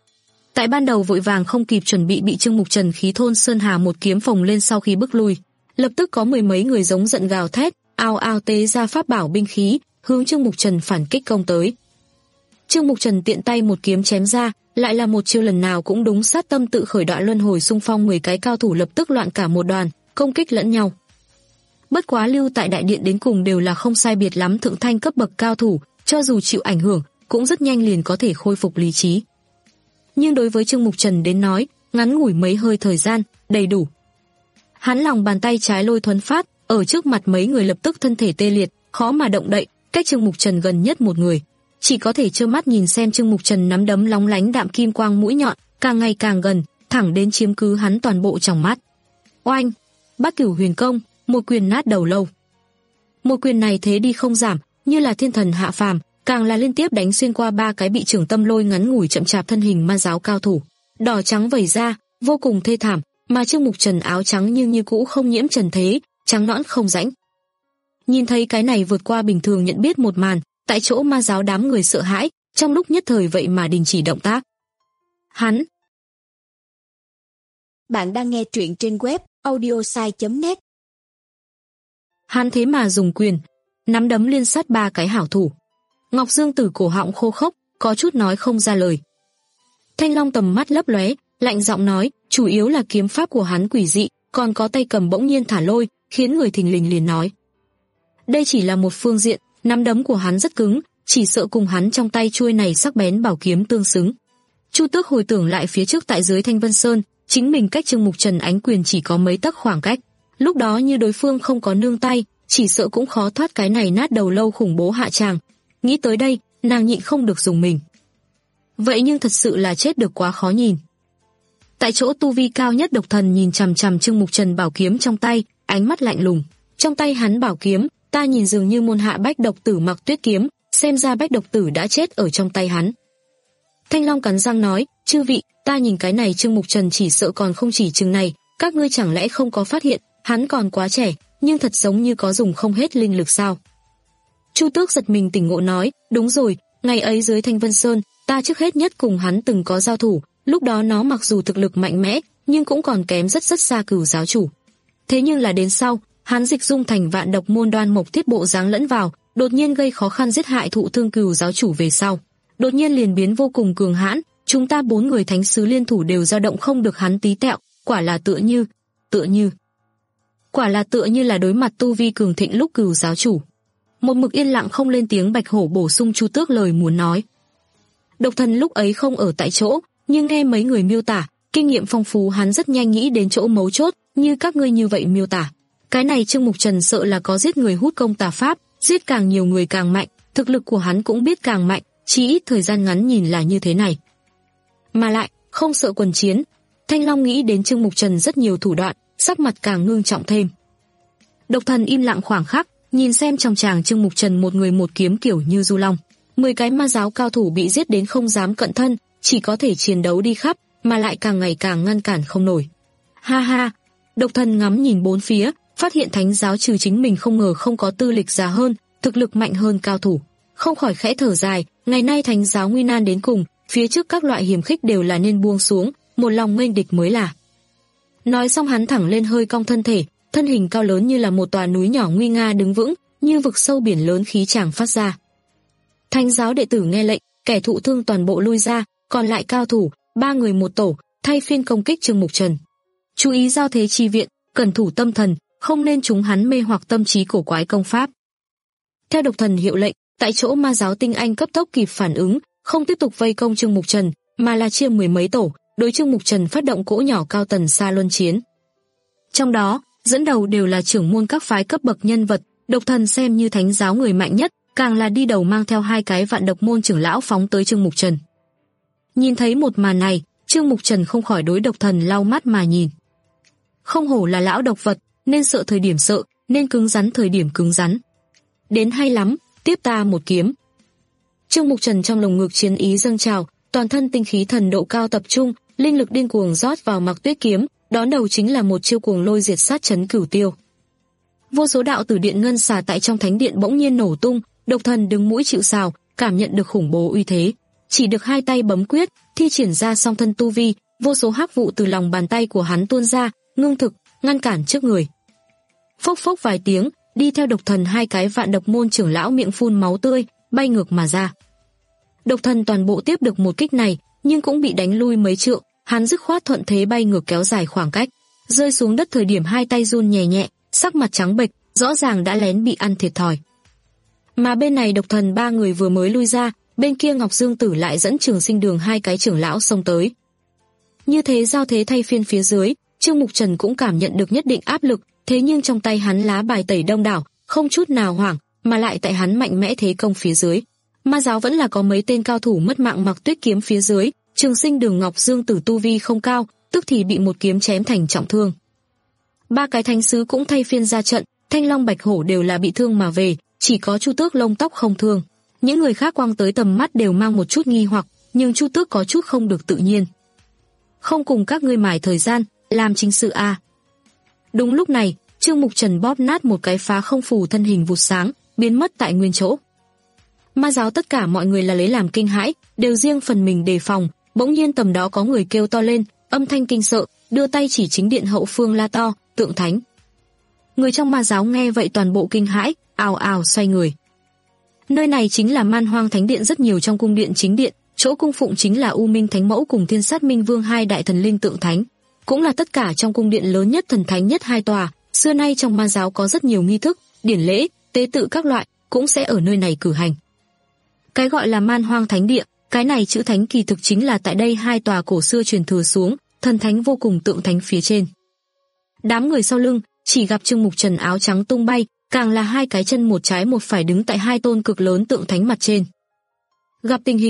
Tại ban đầu vội vàng không kịp chuẩn bị bị Trương Mục Trần khí thôn sơn hà một kiếm phồng lên sau khi bức lui, lập tức có mười mấy người giống giận gào thét, ao ao tế ra pháp bảo binh khí, hướng Trương Mục Trần phản kích công tới. Trương Mục Trần tiện tay một kiếm chém ra, lại là một chiêu lần nào cũng đúng sát tâm tự khởi đoạn luân hồi xung phong, mười cái cao thủ lập tức loạn cả một đoàn, công kích lẫn nhau. Bất quá lưu tại đại điện đến cùng đều là không sai biệt lắm thượng thanh cấp bậc cao thủ, cho dù chịu ảnh hưởng, cũng rất nhanh liền có thể khôi phục lý trí. Nhưng đối với Trương Mục Trần đến nói, ngắn ngủi mấy hơi thời gian, đầy đủ. Hắn lòng bàn tay trái lôi thuấn phát, ở trước mặt mấy người lập tức thân thể tê liệt, khó mà động đậy, cách Trương Mục Trần gần nhất một người. Chỉ có thể trơ mắt nhìn xem Trương Mục Trần nắm đấm lóng lánh đạm kim quang mũi nhọn, càng ngày càng gần, thẳng đến chiếm cứ hắn toàn bộ trong mắt. Oanh! Bát Cửu Huyền Công, một quyền nát đầu lâu. Một quyền này thế đi không giảm, như là thiên thần hạ phàm, càng là liên tiếp đánh xuyên qua ba cái bị trưởng tâm lôi ngắn ngủi chậm chạp thân hình ma giáo cao thủ. Đỏ trắng vẩy ra, vô cùng thê thảm, mà Trương Mục Trần áo trắng nhưng như cũ không nhiễm trần thế, trắng nõn không rãnh. Nhìn thấy cái này vượt qua bình thường nhận biết một màn, tại chỗ ma giáo đám người sợ hãi, trong lúc nhất thời vậy mà đình chỉ động tác. Hắn. Bạn đang nghe truyện trên web audiosai chấm net. Hắn thế mà dùng quyền, nắm đấm liên sát ba cái hảo thủ. Ngọc Dương Tử cổ họng khô khốc, có chút nói không ra lời. Thanh Long tầm mắt lấp lóe, lạnh giọng nói, chủ yếu là kiếm pháp của hắn quỷ dị, còn có tay cầm bỗng nhiên thả lôi, khiến người thình lình liền nói. Đây chỉ là một phương diện, nắm đấm của hắn rất cứng, chỉ sợ cùng hắn trong tay chuôi này sắc bén bảo kiếm tương xứng. Chu Tước hồi tưởng lại phía trước tại dưới Thanh Vân Sơn, chính mình cách Trương Mục Trần ánh quyền chỉ có mấy tấc khoảng cách. Lúc đó như đối phương không có nương tay, chỉ sợ cũng khó thoát cái này nát đầu lâu khủng bố hạ tràng. Nghĩ tới đây, nàng nhịn không được dùng mình. vậy nhưng thật sự là chết được quá khó nhìn. Tại chỗ tu vi cao nhất độc thần nhìn chằm chằm Trương Mục Trần bảo kiếm trong tay, ánh mắt lạnh lùng. Trong tay hắn bảo kiếm, ta nhìn dường như môn hạ Bách Độc Tử Mặc Tuyết kiếm, xem ra Bách Độc Tử đã chết ở trong tay hắn. Thanh Long cắn răng nói, chư vị, ta nhìn cái này Trương Mục Trần chỉ sợ còn không chỉ chừng này, các ngươi chẳng lẽ không có phát hiện, hắn còn quá trẻ, nhưng thật giống như có dùng không hết linh lực sao? Chu Tước giật mình tỉnh ngộ nói, đúng rồi, ngày ấy dưới Thanh Vân Sơn, ta trước hết nhất cùng hắn từng có giao thủ, lúc đó nó mặc dù thực lực mạnh mẽ, nhưng cũng còn kém rất rất xa Cửu giáo chủ. Thế nhưng là đến sau, hắn dịch dung thành vạn độc môn Đoan Mộc Thiết bộ dáng lẫn vào, đột nhiên gây khó khăn giết hại thụ thương Cửu giáo chủ về sau, đột nhiên liền biến vô cùng cường hãn, chúng ta bốn người thánh sứ liên thủ đều dao động không được hắn tí tẹo, quả là tựa như, tựa như, quả là tựa như là đối mặt tu vi cường thịnh lúc Cửu giáo chủ. Một mực yên lặng không lên tiếng Bạch Hổ bổ sung Chu Tước lời muốn nói. Độc Thần lúc ấy không ở tại chỗ, nhưng nghe mấy người miêu tả, kinh nghiệm phong phú hắn rất nhanh nghĩ đến chỗ mấu chốt, như các ngươi như vậy miêu tả. Cái này Trương Mục Trần sợ là có giết người hút công tà pháp, giết càng nhiều người càng mạnh, thực lực của hắn cũng biết càng mạnh, chỉ ít thời gian ngắn nhìn là như thế này. Mà lại, không sợ quần chiến. Thanh Long nghĩ đến Trương Mục Trần rất nhiều thủ đoạn, sắc mặt càng ngưng trọng thêm. Độc Thần im lặng khoảng khắc, nhìn xem trong chàng Trương Mục Trần một người một kiếm kiểu như du long. Mười cái ma giáo cao thủ bị giết đến không dám cận thân, chỉ có thể chiến đấu đi khắp, mà lại càng ngày càng ngăn cản không nổi. Ha ha, Độc Thần ngắm nhìn bốn phía, phát hiện thánh giáo trừ chính mình không ngờ không có tư lịch già hơn, thực lực mạnh hơn cao thủ. Không khỏi khẽ thở dài, ngày nay thánh giáo nguy nan đến cùng, phía trước các loại hiểm khích đều là nên buông xuống, một lòng nghênh địch mới là. Nói xong hắn thẳng lên hơi cong thân thể, thân hình cao lớn như là một tòa núi nhỏ nguy nga đứng vững, như vực sâu biển lớn khí tràng phát ra. Thánh giáo đệ tử nghe lệnh, kẻ thụ thương toàn bộ lui ra, còn lại cao thủ, ba người một tổ, thay phiên công kích Trương Mục Trần. Chú ý giao thế chi viện, cẩn thủ tâm thần, không nên chúng hắn mê hoặc tâm trí cổ quái công pháp. Theo Độc Thần hiệu lệnh, tại chỗ ma giáo tinh anh cấp tốc kịp phản ứng, không tiếp tục vây công Trương Mục Trần, mà là chia mười mấy tổ, đối Trương Mục Trần phát động cỗ nhỏ cao tần xa luân chiến. Trong đó, dẫn đầu đều là trưởng môn các phái cấp bậc nhân vật, Độc Thần xem như thánh giáo người mạnh nhất, càng là đi đầu mang theo hai cái vạn độc môn trưởng lão phóng tới Trương Mục Trần. Nhìn thấy một màn này, Trương Mục Trần không khỏi đối Độc Thần lau mắt mà nhìn. Không hổ là lão độc vật, nên sợ thời điểm sợ, nên cứng rắn thời điểm cứng rắn. Đến hay lắm, tiếp ta một kiếm. Trương Mục Trần trong lồng ngực chiến ý dâng trào, toàn thân tinh khí thần độ cao tập trung, linh lực điên cuồng rót vào Mặc Tuyết kiếm, đón đầu chính là một chiêu cuồng lôi diệt sát chấn cửu tiêu. Vô số đạo tử điện ngân xà tại trong thánh điện bỗng nhiên nổ tung, Độc Thần đứng mũi chịu sào, cảm nhận được khủng bố uy thế, chỉ được hai tay bấm quyết, thi triển ra song thân tu vi, vô số hắc vụ từ lòng bàn tay của hắn tuôn ra, ngưng thực, ngăn cản trước người. Phốc phốc vài tiếng, đi theo Độc Thần hai cái vạn độc môn trưởng lão miệng phun máu tươi, bay ngược mà ra. Độc Thần toàn bộ tiếp được một kích này, nhưng cũng bị đánh lui mấy trượng, hắn dứt khoát thuận thế bay ngược kéo dài khoảng cách, rơi xuống đất thời điểm hai tay run nhẹ nhẹ, sắc mặt trắng bệch, rõ ràng đã lén bị ăn thiệt thòi. Mà bên này Độc Thần ba người vừa mới lui ra, bên kia Ngọc Dương Tử lại dẫn Trường Sinh Đường hai cái trưởng lão xông tới. Như thế giao thế thay phiên phía dưới, Trương Mục Trần cũng cảm nhận được nhất định áp lực, thế nhưng trong tay hắn lá bài tẩy đông đảo, không chút nào hoảng, mà lại tại hắn mạnh mẽ thế công phía dưới. Ma giáo vẫn là có mấy tên cao thủ mất mạng Mặc Tuyết kiếm phía dưới, Trường Sinh Đường Ngọc Dương Tử tu vi không cao, tức thì bị một kiếm chém thành trọng thương. Ba cái thánh sứ cũng thay phiên ra trận, Thanh Long Bạch Hổ đều là bị thương mà về, chỉ có Chu Tước lông tóc không thương. Những người khác quang tới tầm mắt đều mang một chút nghi hoặc, nhưng Chu Tước có chút không được tự nhiên. Không cùng các ngươi mải thời gian, làm chính sự a. À. Đúng lúc này, Trương Mục Trần bóp nát một cái phá không phù thân hình vụt sáng, biến mất tại nguyên chỗ. Ma giáo tất cả mọi người là lấy làm kinh hãi, đều riêng phần mình đề phòng, bỗng nhiên tầm đó có người kêu to lên, âm thanh kinh sợ, đưa tay chỉ chính điện hậu phương la to, tượng thánh. Người trong ma giáo nghe vậy toàn bộ kinh hãi, ào ào xoay người. Nơi này chính là Man Hoang Thánh Điện, rất nhiều trong cung điện chính điện, chỗ cung phụng chính là U Minh Thánh Mẫu cùng Thiên Sát Minh Vương hai đại thần linh tượng thánh, cũng là tất cả trong cung điện lớn nhất thần thánh nhất hai tòa. Xưa nay trong ma giáo có rất nhiều nghi thức, điển lễ, tế tự các loại, cũng sẽ ở nơi này cử hành. Cái gọi là Man Hoang Thánh Địa, cái này chữ thánh kỳ thực chính là tại đây hai tòa cổ xưa truyền thừa xuống, thần thánh vô cùng tượng thánh phía trên. Đám người sau lưng chỉ gặp Trương Mục Trần áo trắng tung bay, càng là hai cái chân một trái một phải đứng tại hai tôn cực lớn tượng thánh mặt trên. Gặp tình hình này,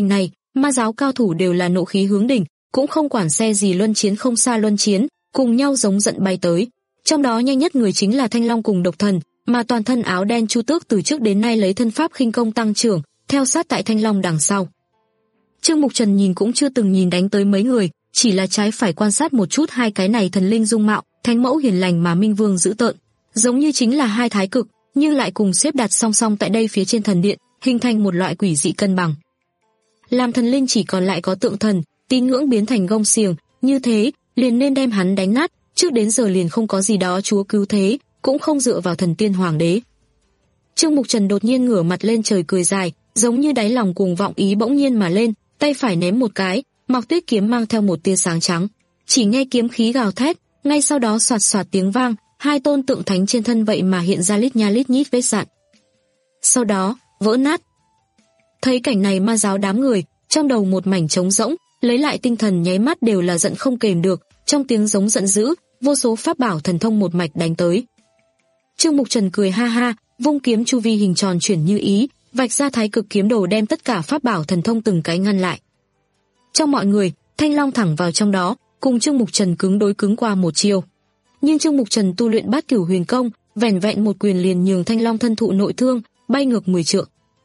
Ma giáo cao thủ đều là nộ khí hướng đỉnh, cũng không quản xe gì luân chiến không xa luân chiến, cùng nhau giống giận bay tới. Trong đó nhanh nhất người chính là Thanh Long cùng Độc Thần, mà toàn thân áo đen Chu Tước từ trước đến nay lấy thân pháp khinh công tăng trưởng, theo sát tại Thanh Long đằng sau. Trương Mục Trần nhìn cũng chưa từng nhìn đánh tới mấy người, chỉ là trái phải quan sát một chút hai cái này thần linh dung mạo, thánh mẫu hiền lành mà Minh Vương giữ tợn, giống như chính là hai thái cực, nhưng lại cùng xếp đặt song song tại đây phía trên thần điện, hình thành một loại quỷ dị cân bằng. Làm thần linh chỉ còn lại có tượng thần, tín ngưỡng biến thành gông xiềng, như thế, liền nên đem hắn đánh nát, trước đến giờ liền không có gì đó chúa cứu thế, cũng không dựa vào thần tiên hoàng đế. Trương Mục Trần đột nhiên ngửa mặt lên trời cười dài, giống như đáy lòng cuồng vọng ý bỗng nhiên mà lên, tay phải ném một cái, Mộc Tuyết kiếm mang theo một tia sáng trắng. Chỉ nghe kiếm khí gào thét, ngay sau đó xoạt xoạt tiếng vang, hai tôn tượng thánh trên thân vậy mà hiện ra lít nha lít nhít vết rạn. Sau đó, vỡ nát. Thấy cảnh này ma giáo đám người, trong đầu một mảnh trống rỗng, lấy lại tinh thần nháy mắt đều là giận không kềm được, trong tiếng giống giận dữ, vô số pháp bảo thần thông một mạch đánh tới. Trương Mục Trần cười ha ha, vung kiếm chu vi hình tròn chuyển như ý, vạch ra thái cực kiếm đồ đem tất cả pháp bảo thần thông từng cái ngăn lại. Trong mọi người, Thanh Long thẳng vào trong đó, cùng Trương Mục Trần cứng đối cứng qua một chiêu. Nhưng Trương Mục Trần tu luyện Bát Cửu Huyền Công, vẻn vẹn một quyền liền nhường Thanh Long thân thụ nội thương, bay ngược mười trượng.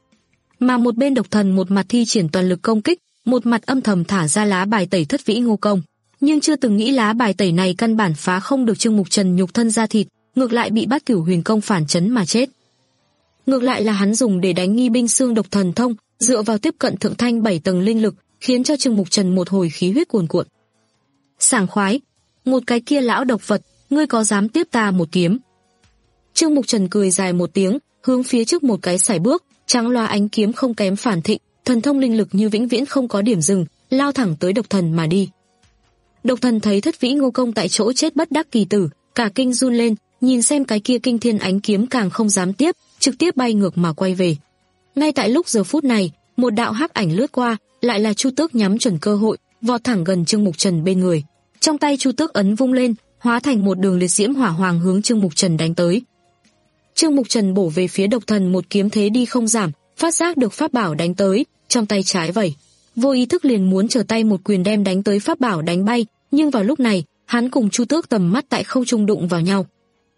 Mà một bên Độc Thần một mặt thi triển toàn lực công kích, một mặt âm thầm thả ra lá bài tẩy Thất Vĩ Ngô Công, nhưng chưa từng nghĩ lá bài tẩy này căn bản phá không được Trương Mục Trần nhục thân da thịt, ngược lại bị Bát Cửu Huyền Công phản chấn mà chết. Ngược lại là hắn dùng để đánh nghi binh xương độc thần thông, dựa vào tiếp cận thượng thanh bảy tầng linh lực, khiến cho Trương Mục Trần một hồi khí huyết cuồn cuộn. Sảng khoái, một cái kia lão độc vật, ngươi có dám tiếp ta một kiếm? Trương Mục Trần cười dài một tiếng, hướng phía trước một cái sải bước, trắng loa ánh kiếm không kém phản thịnh, thần thông linh lực như vĩnh viễn không có điểm dừng, lao thẳng tới Độc Thần mà đi. Độc Thần thấy Thất Vĩ Ngô Công tại chỗ chết bất đắc kỳ tử, cả kinh run lên, nhìn xem cái kia kinh thiên ánh kiếm càng không dám tiếp, trực tiếp bay ngược mà quay về. Ngay tại lúc giờ phút này, một đạo hắc ảnh lướt qua, lại là Chu Tước nhắm chuẩn cơ hội, vọt thẳng gần Trương Mục Trần bên người. Trong tay Chu Tước ấn vung lên, hóa thành một đường liệt diễm hỏa hoàng hướng Trương Mục Trần đánh tới. Trương Mục Trần bổ về phía Độc Thần một kiếm thế đi không giảm, phát giác được pháp bảo đánh tới, trong tay trái vẩy, vô ý thức liền muốn trở tay một quyền đem đánh tới pháp bảo đánh bay, nhưng vào lúc này, hắn cùng Chu Tước tầm mắt tại không trung đụng vào nhau.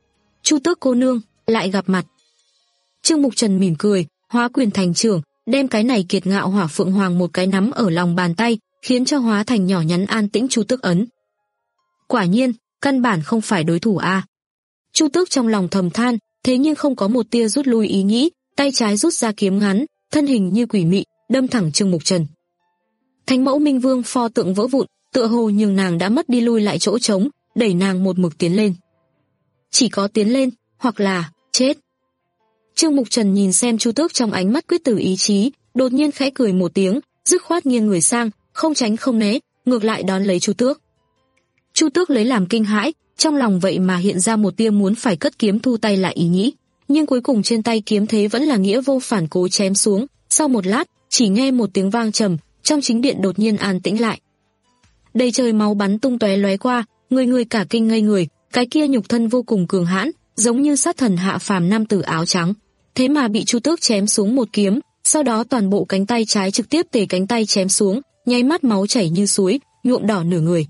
Chu Tước cô nương, lại gặp mặt. Trương Mục Trần mỉm cười, hóa quyền thành trưởng, đem cái này kiệt ngạo hỏa phượng hoàng một cái nắm ở lòng bàn tay, khiến cho hóa thành nhỏ nhắn an tĩnh Chu Tước ấn. Quả nhiên, căn bản không phải đối thủ a. Chu Tước trong lòng thầm than, thế nhưng không có một tia rút lui ý nghĩ, tay trái rút ra kiếm ngắn, thân hình như quỷ mị, đâm thẳng Trương Mục Trần. Thánh mẫu Minh Vương pho tượng vỡ vụn, tựa hồ nhường nàng đã mất đi lui lại chỗ trống, đẩy nàng một mực tiến lên. Chỉ có tiến lên, hoặc là chết. Trương Mục Trần nhìn xem Chu Tước trong ánh mắt quyết tử ý chí, đột nhiên khẽ cười một tiếng, dứt khoát nghiêng người sang, không tránh không né, ngược lại đón lấy Chu Tước. Chu Tước lấy làm kinh hãi, trong lòng vậy mà hiện ra một tia muốn phải cất kiếm thu tay lại ý nghĩ, nhưng cuối cùng trên tay kiếm thế vẫn là nghĩa vô phản cố chém xuống. Sau một lát, chỉ nghe một tiếng vang trầm, trong chính điện đột nhiên an tĩnh lại. Đầy trời máu bắn tung tóe lóe qua, người người cả kinh ngây người, cái kia nhục thân vô cùng cường hãn, giống như sát thần hạ phàm nam tử áo trắng, thế mà bị Chu Tước chém xuống một kiếm, sau đó toàn bộ cánh tay trái trực tiếp tề cánh tay chém xuống, nháy mắt máu chảy như suối, nhuộm đỏ nửa người.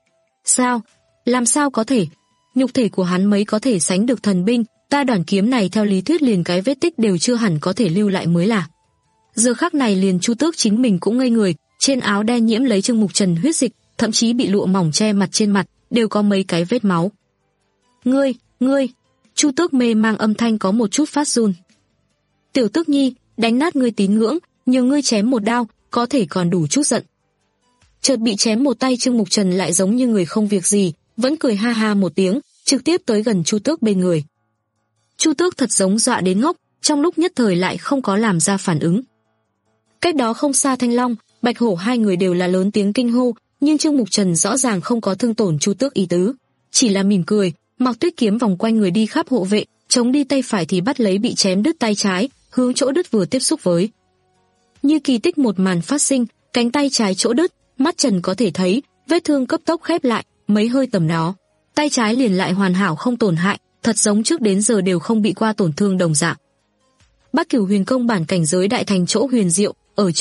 Sao? Làm sao có thể? Nhục thể của hắn mấy có thể sánh được thần binh, ta đoàn kiếm này theo lý thuyết liền cái vết tích đều chưa hẳn có thể lưu lại mới là. Giờ khắc này liền Chu Tước chính mình cũng ngây người, trên áo đen nhiễm lấy Trương Mục Trần huyết dịch, thậm chí bị lụa mỏng che mặt trên mặt, đều có mấy cái vết máu. Ngươi, ngươi, Chu Tước mê mang âm thanh có một chút phát run. Tiểu Tước Nhi, đánh nát ngươi tín ngưỡng, nhờ ngươi chém một đao, có thể còn đủ chút giận. Chợt bị chém một tay Trương Mục Trần lại giống như người không việc gì, vẫn cười ha ha một tiếng, trực tiếp tới gần Chu Tước bên người. Chu Tước thật giống dọa đến ngốc, trong lúc nhất thời lại không có làm ra phản ứng. Cách đó không xa Thanh Long, Bạch Hổ hai người đều là lớn tiếng kinh hô, nhưng Trương Mục Trần rõ ràng không có thương tổn Chu Tước ý tứ, chỉ là mỉm cười, Mộc Tuyết kiếm vòng quanh người đi khắp hộ vệ, chống đi tay phải thì bắt lấy bị chém đứt tay trái, hướng chỗ đứt vừa tiếp xúc với. Như kỳ tích một màn phát sinh, cánh tay trái chỗ đứt, mắt Trần có thể thấy, vết thương cấp tốc khép lại, mấy hơi tầm đó, tay trái liền lại hoàn hảo không tổn hại, thật giống trước đến giờ đều không bị qua tổn thương đồng dạng. Bát Cửu Huyền Công bản cảnh giới đại thành chỗ huyền diệu, ở chỗ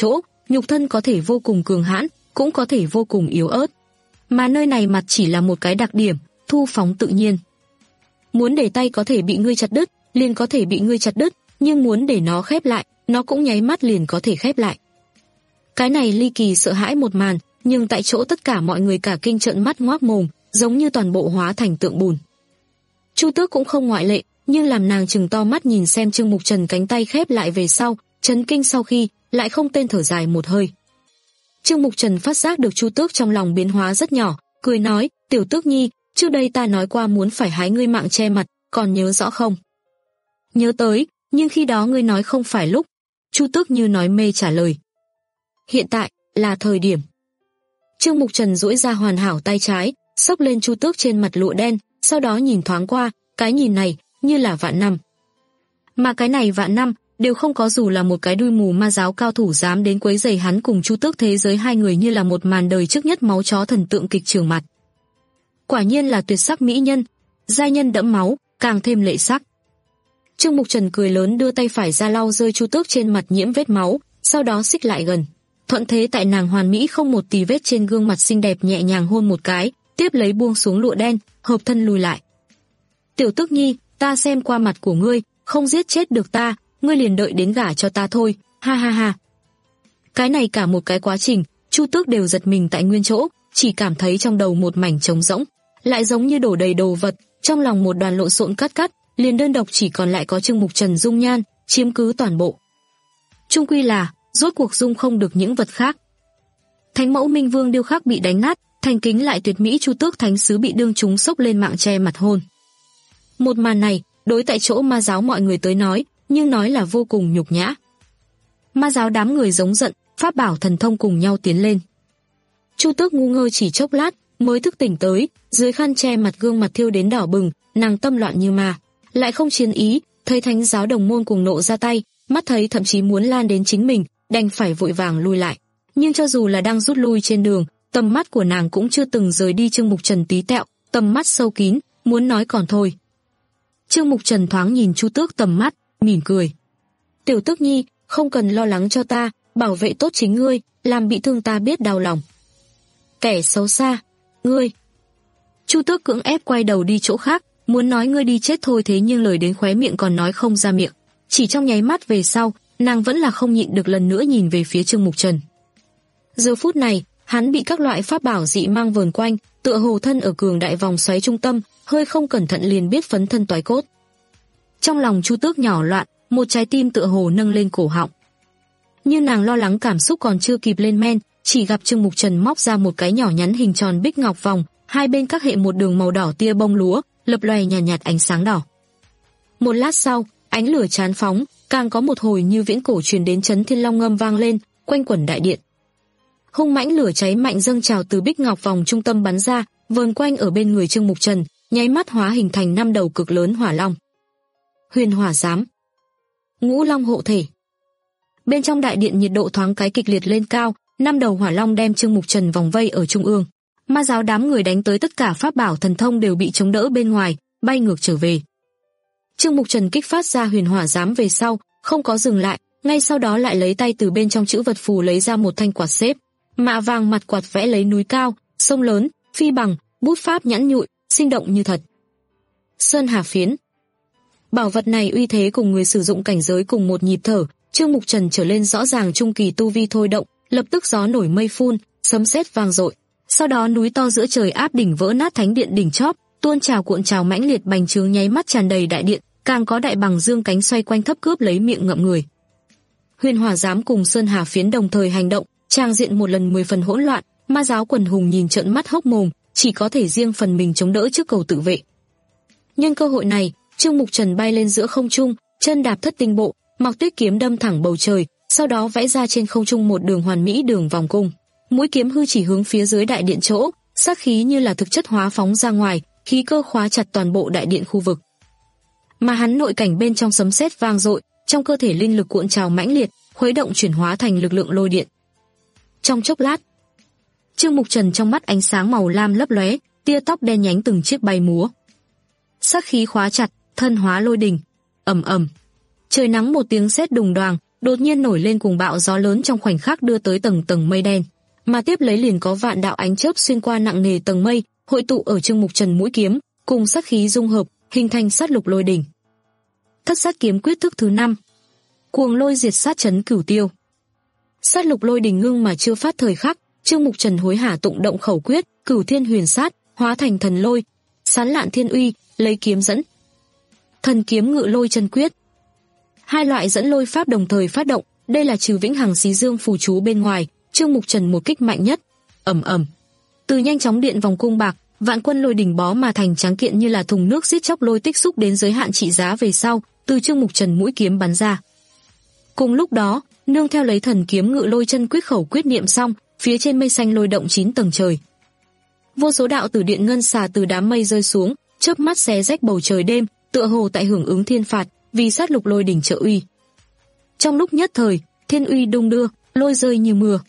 nhục thân có thể vô cùng cường hãn, cũng có thể vô cùng yếu ớt. Mà nơi này mặt chỉ là một cái đặc điểm, thu phóng tự nhiên. Muốn để tay có thể bị ngươi chặt đứt, liền có thể bị ngươi chặt đứt, nhưng muốn để nó khép lại, nó cũng nháy mắt liền có thể khép lại. Cái này ly kỳ sợ hãi một màn, nhưng tại chỗ tất cả mọi người cả kinh trợn mắt ngoác mồm, giống như toàn bộ hóa thành tượng bùn. Chu Tước cũng không ngoại lệ, nhưng làm nàng trừng to mắt nhìn xem Trương Mục Trần cánh tay khép lại về sau, chấn kinh sau khi, lại không tên thở dài một hơi. Trương Mục Trần phát giác được Chu Tước trong lòng biến hóa rất nhỏ, cười nói, tiểu Tước nhi, trước đây ta nói qua muốn phải hái ngươi mạng che mặt, còn nhớ rõ không? Nhớ tới, nhưng khi đó ngươi nói không phải lúc. Chu Tước như nói mê trả lời. Hiện tại, là thời điểm. Trương Mục Trần duỗi ra hoàn hảo tay trái, xốc lên Chu Tước trên mặt lụa đen, sau đó nhìn thoáng qua, cái nhìn này, như là vạn năm. Mà cái này vạn năm, đều không có dù là một cái đuôi mù ma giáo cao thủ dám đến quấy rầy hắn cùng Chu Tước thế giới hai người như là một màn đời trước nhất máu chó thần tượng kịch trường mặt. Quả nhiên là tuyệt sắc mỹ nhân, giai nhân đẫm máu, càng thêm lệ sắc. Trương Mục Trần cười lớn đưa tay phải ra lau rơi Chu Tước trên mặt nhiễm vết máu, sau đó xích lại gần. Thuận thế tại nàng hoàn mỹ không một tì vết trên gương mặt xinh đẹp nhẹ nhàng hôn một cái, tiếp lấy buông xuống lụa đen, hợp thân lùi lại. Tiểu Tước nhi, ta xem qua mặt của ngươi, không giết chết được ta, ngươi liền đợi đến gả cho ta thôi, ha ha ha. Cái này cả một cái quá trình, Chu Tước đều giật mình tại nguyên chỗ, chỉ cảm thấy trong đầu một mảnh trống rỗng, lại giống như đổ đầy đồ vật, trong lòng một đoàn lộn xộn cắt cắt, liền đơn độc chỉ còn lại có Trương Mục Trần dung nhan, chiếm cứ toàn bộ. Chung quy là, rốt cuộc dung không được những vật khác. Thánh mẫu Minh Vương điêu khắc bị đánh nát, thành kính lại tuyệt mỹ Chu Tước thánh sứ bị đương chúng xốc lên mạng che mặt hôn. Một màn này, đối tại chỗ ma giáo mọi người tới nói, nhưng nói là vô cùng nhục nhã. Ma giáo đám người giống giận, pháp bảo thần thông cùng nhau tiến lên. Chu Tước ngu ngơ chỉ chốc lát, mới thức tỉnh tới, dưới khăn che mặt gương mặt thiêu đến đỏ bừng, nàng tâm loạn như ma, lại không chiến ý, thấy thánh giáo đồng môn cùng nộ ra tay, mắt thấy thậm chí muốn lan đến chính mình, đành phải vội vàng lui lại. Nhưng cho dù là đang rút lui trên đường, tầm mắt của nàng cũng chưa từng rời đi Trương Mục Trần tí tẹo, tầm mắt sâu kín, muốn nói còn thôi. Trương Mục Trần thoáng nhìn Chu Tước tầm mắt, mỉm cười. Tiểu Tước nhi, không cần lo lắng cho ta, bảo vệ tốt chính ngươi, làm bị thương ta biết đau lòng. Kẻ xấu xa, ngươi. Chu Tước cưỡng ép quay đầu đi chỗ khác, muốn nói ngươi đi chết thôi, thế nhưng lời đến khóe miệng còn nói không ra miệng. Chỉ trong nháy mắt về sau, nàng vẫn là không nhịn được lần nữa nhìn về phía Trương Mục Trần. Giờ phút này, hắn bị các loại pháp bảo dị mang vờn quanh, tựa hồ thân ở cường đại vòng xoáy trung tâm, hơi không cẩn thận liền biết phấn thân toái cốt. Trong lòng Chu Tước nhỏ loạn, một trái tim tựa hồ nâng lên cổ họng. Nhưng nàng lo lắng cảm xúc còn chưa kịp lên men, chỉ gặp Trương Mục Trần móc ra một cái nhỏ nhắn hình tròn bích ngọc vòng, hai bên các hệ một đường màu đỏ tia bông lúa, lập lòe nhàn nhạt, nhạt ánh sáng đỏ. Một lát sau, ánh lửa chán phóng, càng có một hồi như viễn cổ truyền đến chấn thiên long ngâm vang lên, quanh quẩn đại điện. Hung mãnh lửa cháy mạnh dâng trào từ bích ngọc vòng trung tâm bắn ra, vờn quanh ở bên người Trương Mục Trần, nháy mắt hóa hình thành năm đầu cực lớn hỏa long. Huyền hỏa giám, ngũ long hộ thể. Bên trong đại điện nhiệt độ thoáng cái kịch liệt lên cao, năm đầu hỏa long đem Trương Mục Trần vòng vây ở trung ương. Ma giáo đám người đánh tới tất cả pháp bảo thần thông đều bị chống đỡ bên ngoài, bay ngược trở về. Trương Mục Trần kích phát ra huyền hỏa giám về sau, không có dừng lại, ngay sau đó lại lấy tay từ bên trong chữ vật phù lấy ra một thanh quạt xếp, mạ vàng mặt quạt vẽ lấy núi cao, sông lớn, phi bằng, bút pháp nhẵn nhụi, sinh động như thật. Sơn Hà phiến. Bảo vật này uy thế cùng người sử dụng cảnh giới cùng một nhịp thở, Trương Mục Trần trở lên rõ ràng trung kỳ tu vi thôi động, lập tức gió nổi mây phun, sấm sét vang dội. Sau đó núi to giữa trời áp đỉnh vỡ nát thánh điện đỉnh chóp, tuôn trào cuộn trào mãnh liệt bành trướng nháy mắt tràn đầy đại điện, càng có đại bằng dương cánh xoay quanh thấp cướp lấy miệng ngậm người. Huyền hỏa giám cùng Sơn Hà phiến đồng thời hành động, trang diện một lần mười phần hỗn loạn, ma giáo quần hùng nhìn trợn mắt hốc mồm, chỉ có thể riêng phần mình chống đỡ trước cầu tự vệ. Nhân cơ hội này, Trương Mục Trần bay lên giữa không trung, chân đạp thất tinh bộ, Mặc Tuyết kiếm đâm thẳng bầu trời, sau đó vẽ ra trên không trung một đường hoàn mỹ đường vòng cung. Mũi kiếm hư chỉ hướng phía dưới đại điện chỗ, sát khí như là thực chất hóa phóng ra ngoài, khí cơ khóa chặt toàn bộ đại điện khu vực. Mà hắn nội cảnh bên trong sấm sét vang dội, trong cơ thể linh lực cuộn trào mãnh liệt, khuấy động chuyển hóa thành lực lượng lôi điện. Trong chốc lát, Trương Mục Trần trong mắt ánh sáng màu lam lấp lóe, tia tóc đen nhánh từng chiếc bay múa. Sát khí khóa chặt, thân hóa lôi đình, ầm ầm. Trời nắng một tiếng sét đùng đoàng, đột nhiên nổi lên cùng bạo gió lớn trong khoảnh khắc đưa tới tầng tầng mây đen, mà tiếp lấy liền có vạn đạo ánh chớp xuyên qua nặng nề tầng mây, hội tụ ở Trương Mục Trần mũi kiếm, cùng sát khí dung hợp, hình thành sát lục lôi đỉnh. Thất sát kiếm quyết thức thứ năm. Cuồng lôi diệt sát chấn cửu tiêu. Sát lục lôi đỉnh ngưng mà chưa phát thời khắc, Trương Mục Trần hối hả tụng động khẩu quyết, cửu thiên huyền sát, hóa thành thần lôi, sán lạn thiên uy, lấy kiếm dẫn. Thần kiếm ngự lôi chân quyết. Hai loại dẫn lôi pháp đồng thời phát động, đây là trừ vĩnh hằng xí dương phù chú bên ngoài, Trương Mục Trần một kích mạnh nhất. Ầm ầm. Từ nhanh chóng điện vòng cung bạc, vạn quân lôi đỉnh bó mà thành trắng kiện như là thùng nước giết chóc lôi tích xúc đến giới hạn trị giá về sau, từ Trương Mục Trần mũi kiếm bắn ra. Cùng lúc đó, nương theo lấy thần kiếm ngự lôi chân quyết khẩu quyết niệm xong, phía trên mây xanh lôi động chín tầng trời. Vô số đạo tử điện ngân xà từ đám mây rơi xuống, chớp mắt xé rách bầu trời đêm, tựa hồ tại hưởng ứng thiên phạt, vì sát lục lôi đỉnh trợ uy. Trong lúc nhất thời, thiên uy đung đưa, lôi rơi như mưa.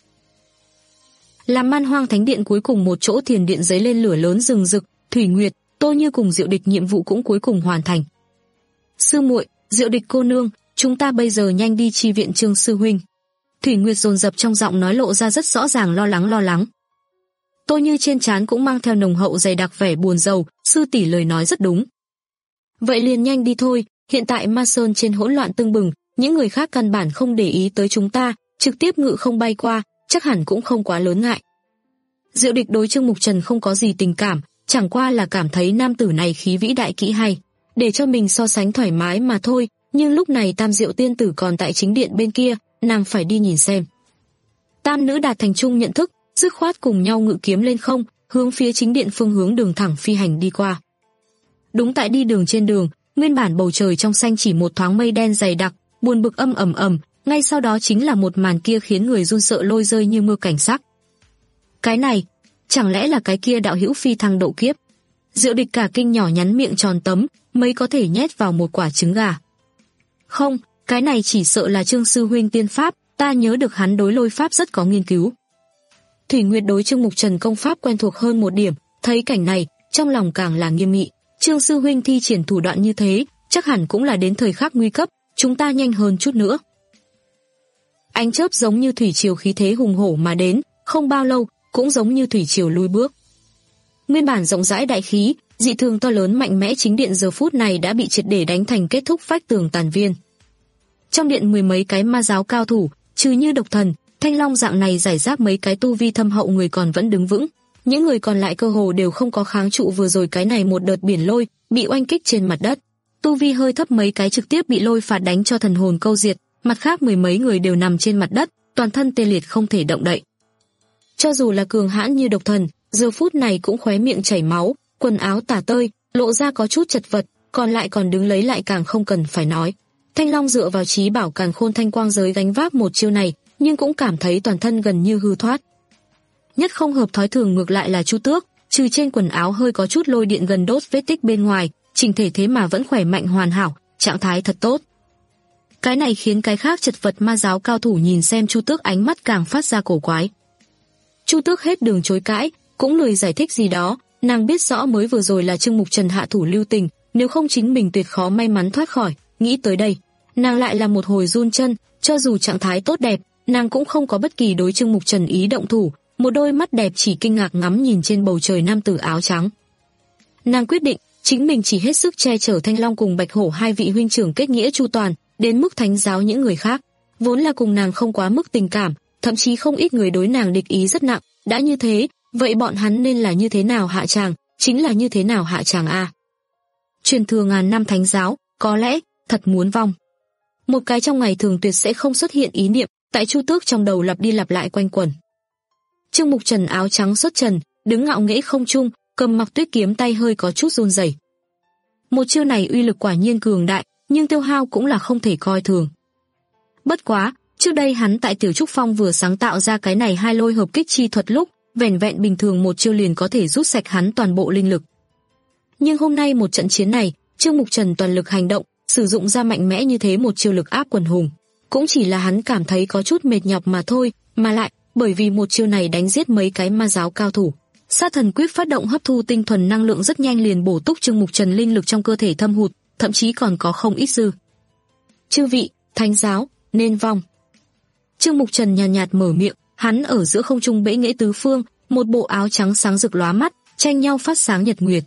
Làm Man Hoang Thánh Điện cuối cùng một chỗ thiền điện giấy lên lửa lớn rừng rực, Thủy Nguyệt, Tô Như cùng Diệu Địch nhiệm vụ cũng cuối cùng hoàn thành. Sư muội, Diệu Địch cô nương, chúng ta bây giờ nhanh đi chi viện Trương sư huynh. Thủy Nguyệt dồn dập trong giọng nói lộ ra rất rõ ràng lo lắng lo lắng. Tô Như trên trán cũng mang theo nồng hậu dày đặc vẻ buồn rầu, sư tỷ lời nói rất đúng. Vậy liền nhanh đi thôi, hiện tại Ma Sơn trên hỗn loạn tưng bừng, những người khác căn bản không để ý tới chúng ta, trực tiếp ngự không bay qua, chắc hẳn cũng không quá lớn ngại. Diệu Địch đối Trương Mục Trần không có gì tình cảm, chẳng qua là cảm thấy nam tử này khí vĩ đại kỹ hay, để cho mình so sánh thoải mái mà thôi, nhưng lúc này Tam Diệu tiên tử còn tại chính điện bên kia, nàng phải đi nhìn xem. Tam nữ đạt thành chung nhận thức, dứt khoát cùng nhau ngự kiếm lên không, hướng phía chính điện phương hướng đường thẳng phi hành đi qua. Đúng tại đi đường trên đường, nguyên bản bầu trời trong xanh chỉ một thoáng mây đen dày đặc, buồn bực âm ầm ầm, ngay sau đó chính là một màn kia khiến người run sợ lôi rơi như mưa cảnh sắc. Cái này, chẳng lẽ là cái kia đạo hữu phi thăng độ kiếp? Diệu Địch cả kinh nhỏ nhắn miệng tròn tấm, mấy có thể nhét vào một quả trứng gà. Không, cái này chỉ sợ là Trương sư huynh tiên pháp, ta nhớ được hắn đối lôi pháp rất có nghiên cứu. Thủy Nguyệt đối Trương Mục Trần công pháp quen thuộc hơn một điểm, thấy cảnh này, trong lòng càng là nghiêm nghị. Trương sư huynh thi triển thủ đoạn như thế, chắc hẳn cũng là đến thời khắc nguy cấp, chúng ta nhanh hơn chút nữa. Ánh chớp giống như thủy triều khí thế hùng hổ mà đến, không bao lâu, cũng giống như thủy triều lui bước. Nguyên bản rộng rãi đại khí, dị thường to lớn mạnh mẽ chính điện giờ phút này đã bị triệt để đánh thành kết thúc vách tường tàn viên. Trong điện mười mấy cái ma giáo cao thủ, trừ như Độc Thần, Thanh Long dạng này giải rác mấy cái tu vi thâm hậu người còn vẫn đứng vững, những người còn lại cơ hồ đều không có kháng trụ vừa rồi cái này một đợt biển lôi, bị oanh kích trên mặt đất. Tu vi hơi thấp mấy cái trực tiếp bị lôi phạt đánh cho thần hồn câu diệt, mặt khác mười mấy người đều nằm trên mặt đất, toàn thân tê liệt không thể động đậy. Cho dù là cường hãn như Độc Thần, giờ phút này cũng khóe miệng chảy máu, quần áo tả tơi, lộ ra có chút chật vật, còn lại còn đứng lấy lại càng không cần phải nói. Thanh Long dựa vào trí bảo càn khôn thanh quang giới gánh vác một chiêu này, nhưng cũng cảm thấy toàn thân gần như hư thoát. Nhất không hợp thói thường ngược lại là Chu Tước, trừ trên quần áo hơi có chút lôi điện gần đốt vết tích bên ngoài, chỉnh thể thế mà vẫn khỏe mạnh hoàn hảo, trạng thái thật tốt. Cái này khiến cái khác chật vật ma giáo cao thủ nhìn xem Chu Tước ánh mắt càng phát ra cổ quái. Chu Tước hết đường chối cãi, cũng lười giải thích gì đó, nàng biết rõ mới vừa rồi là Trương Mục Trần hạ thủ lưu tình, nếu không chính mình tuyệt khó may mắn thoát khỏi, nghĩ tới đây, nàng lại là một hồi run chân, cho dù trạng thái tốt đẹp, nàng cũng không có bất kỳ đối Trương Mục Trần ý động thủ, một đôi mắt đẹp chỉ kinh ngạc ngắm nhìn trên bầu trời nam tử áo trắng. Nàng quyết định, chính mình chỉ hết sức che chở Thanh Long cùng Bạch Hổ hai vị huynh trưởng kết nghĩa chu toàn, đến mức thánh giáo những người khác, vốn là cùng nàng không quá mức tình cảm, thậm chí không ít người đối nàng địch ý rất nặng, đã như thế, vậy bọn hắn nên là như thế nào hạ tràng, chính là như thế nào hạ tràng a. Truyền thừa ngàn năm thánh giáo, có lẽ thật muốn vong. Một cái trong ngày thường tuyệt sẽ không xuất hiện ý niệm, tại Chu Tước trong đầu lặp đi lặp lại quanh quẩn. Trương Mục Trần áo trắng xuất trần, đứng ngạo nghễ không trung, cầm Mặc Tuyết kiếm tay hơi có chút run rẩy. Một chiêu này uy lực quả nhiên cường đại, nhưng tiêu hao cũng là không thể coi thường. Bất quá, trước đây hắn tại Tiểu Trúc Phong vừa sáng tạo ra cái này hai lôi hợp kích chi thuật lúc, vẻn vẹn bình thường một chiêu liền có thể rút sạch hắn toàn bộ linh lực. Nhưng hôm nay một trận chiến này, Trương Mục Trần toàn lực hành động, sử dụng ra mạnh mẽ như thế một chiêu lực áp quần hùng, cũng chỉ là hắn cảm thấy có chút mệt nhọc mà thôi, mà lại bởi vì một chiêu này đánh giết mấy cái ma giáo cao thủ. Sát thần quyết phát động hấp thu tinh thuần năng lượng rất nhanh liền bổ túc Trương Mục Trần linh lực trong cơ thể thâm hụt, thậm chí còn có không ít dư. Chư vị, thánh giáo, nên vong. Trương Mục Trần nhàn nhạt, nhạt mở miệng, hắn ở giữa không trung bẫy nghễ tứ phương, một bộ áo trắng sáng rực lóa mắt, tranh nhau phát sáng nhật nguyệt.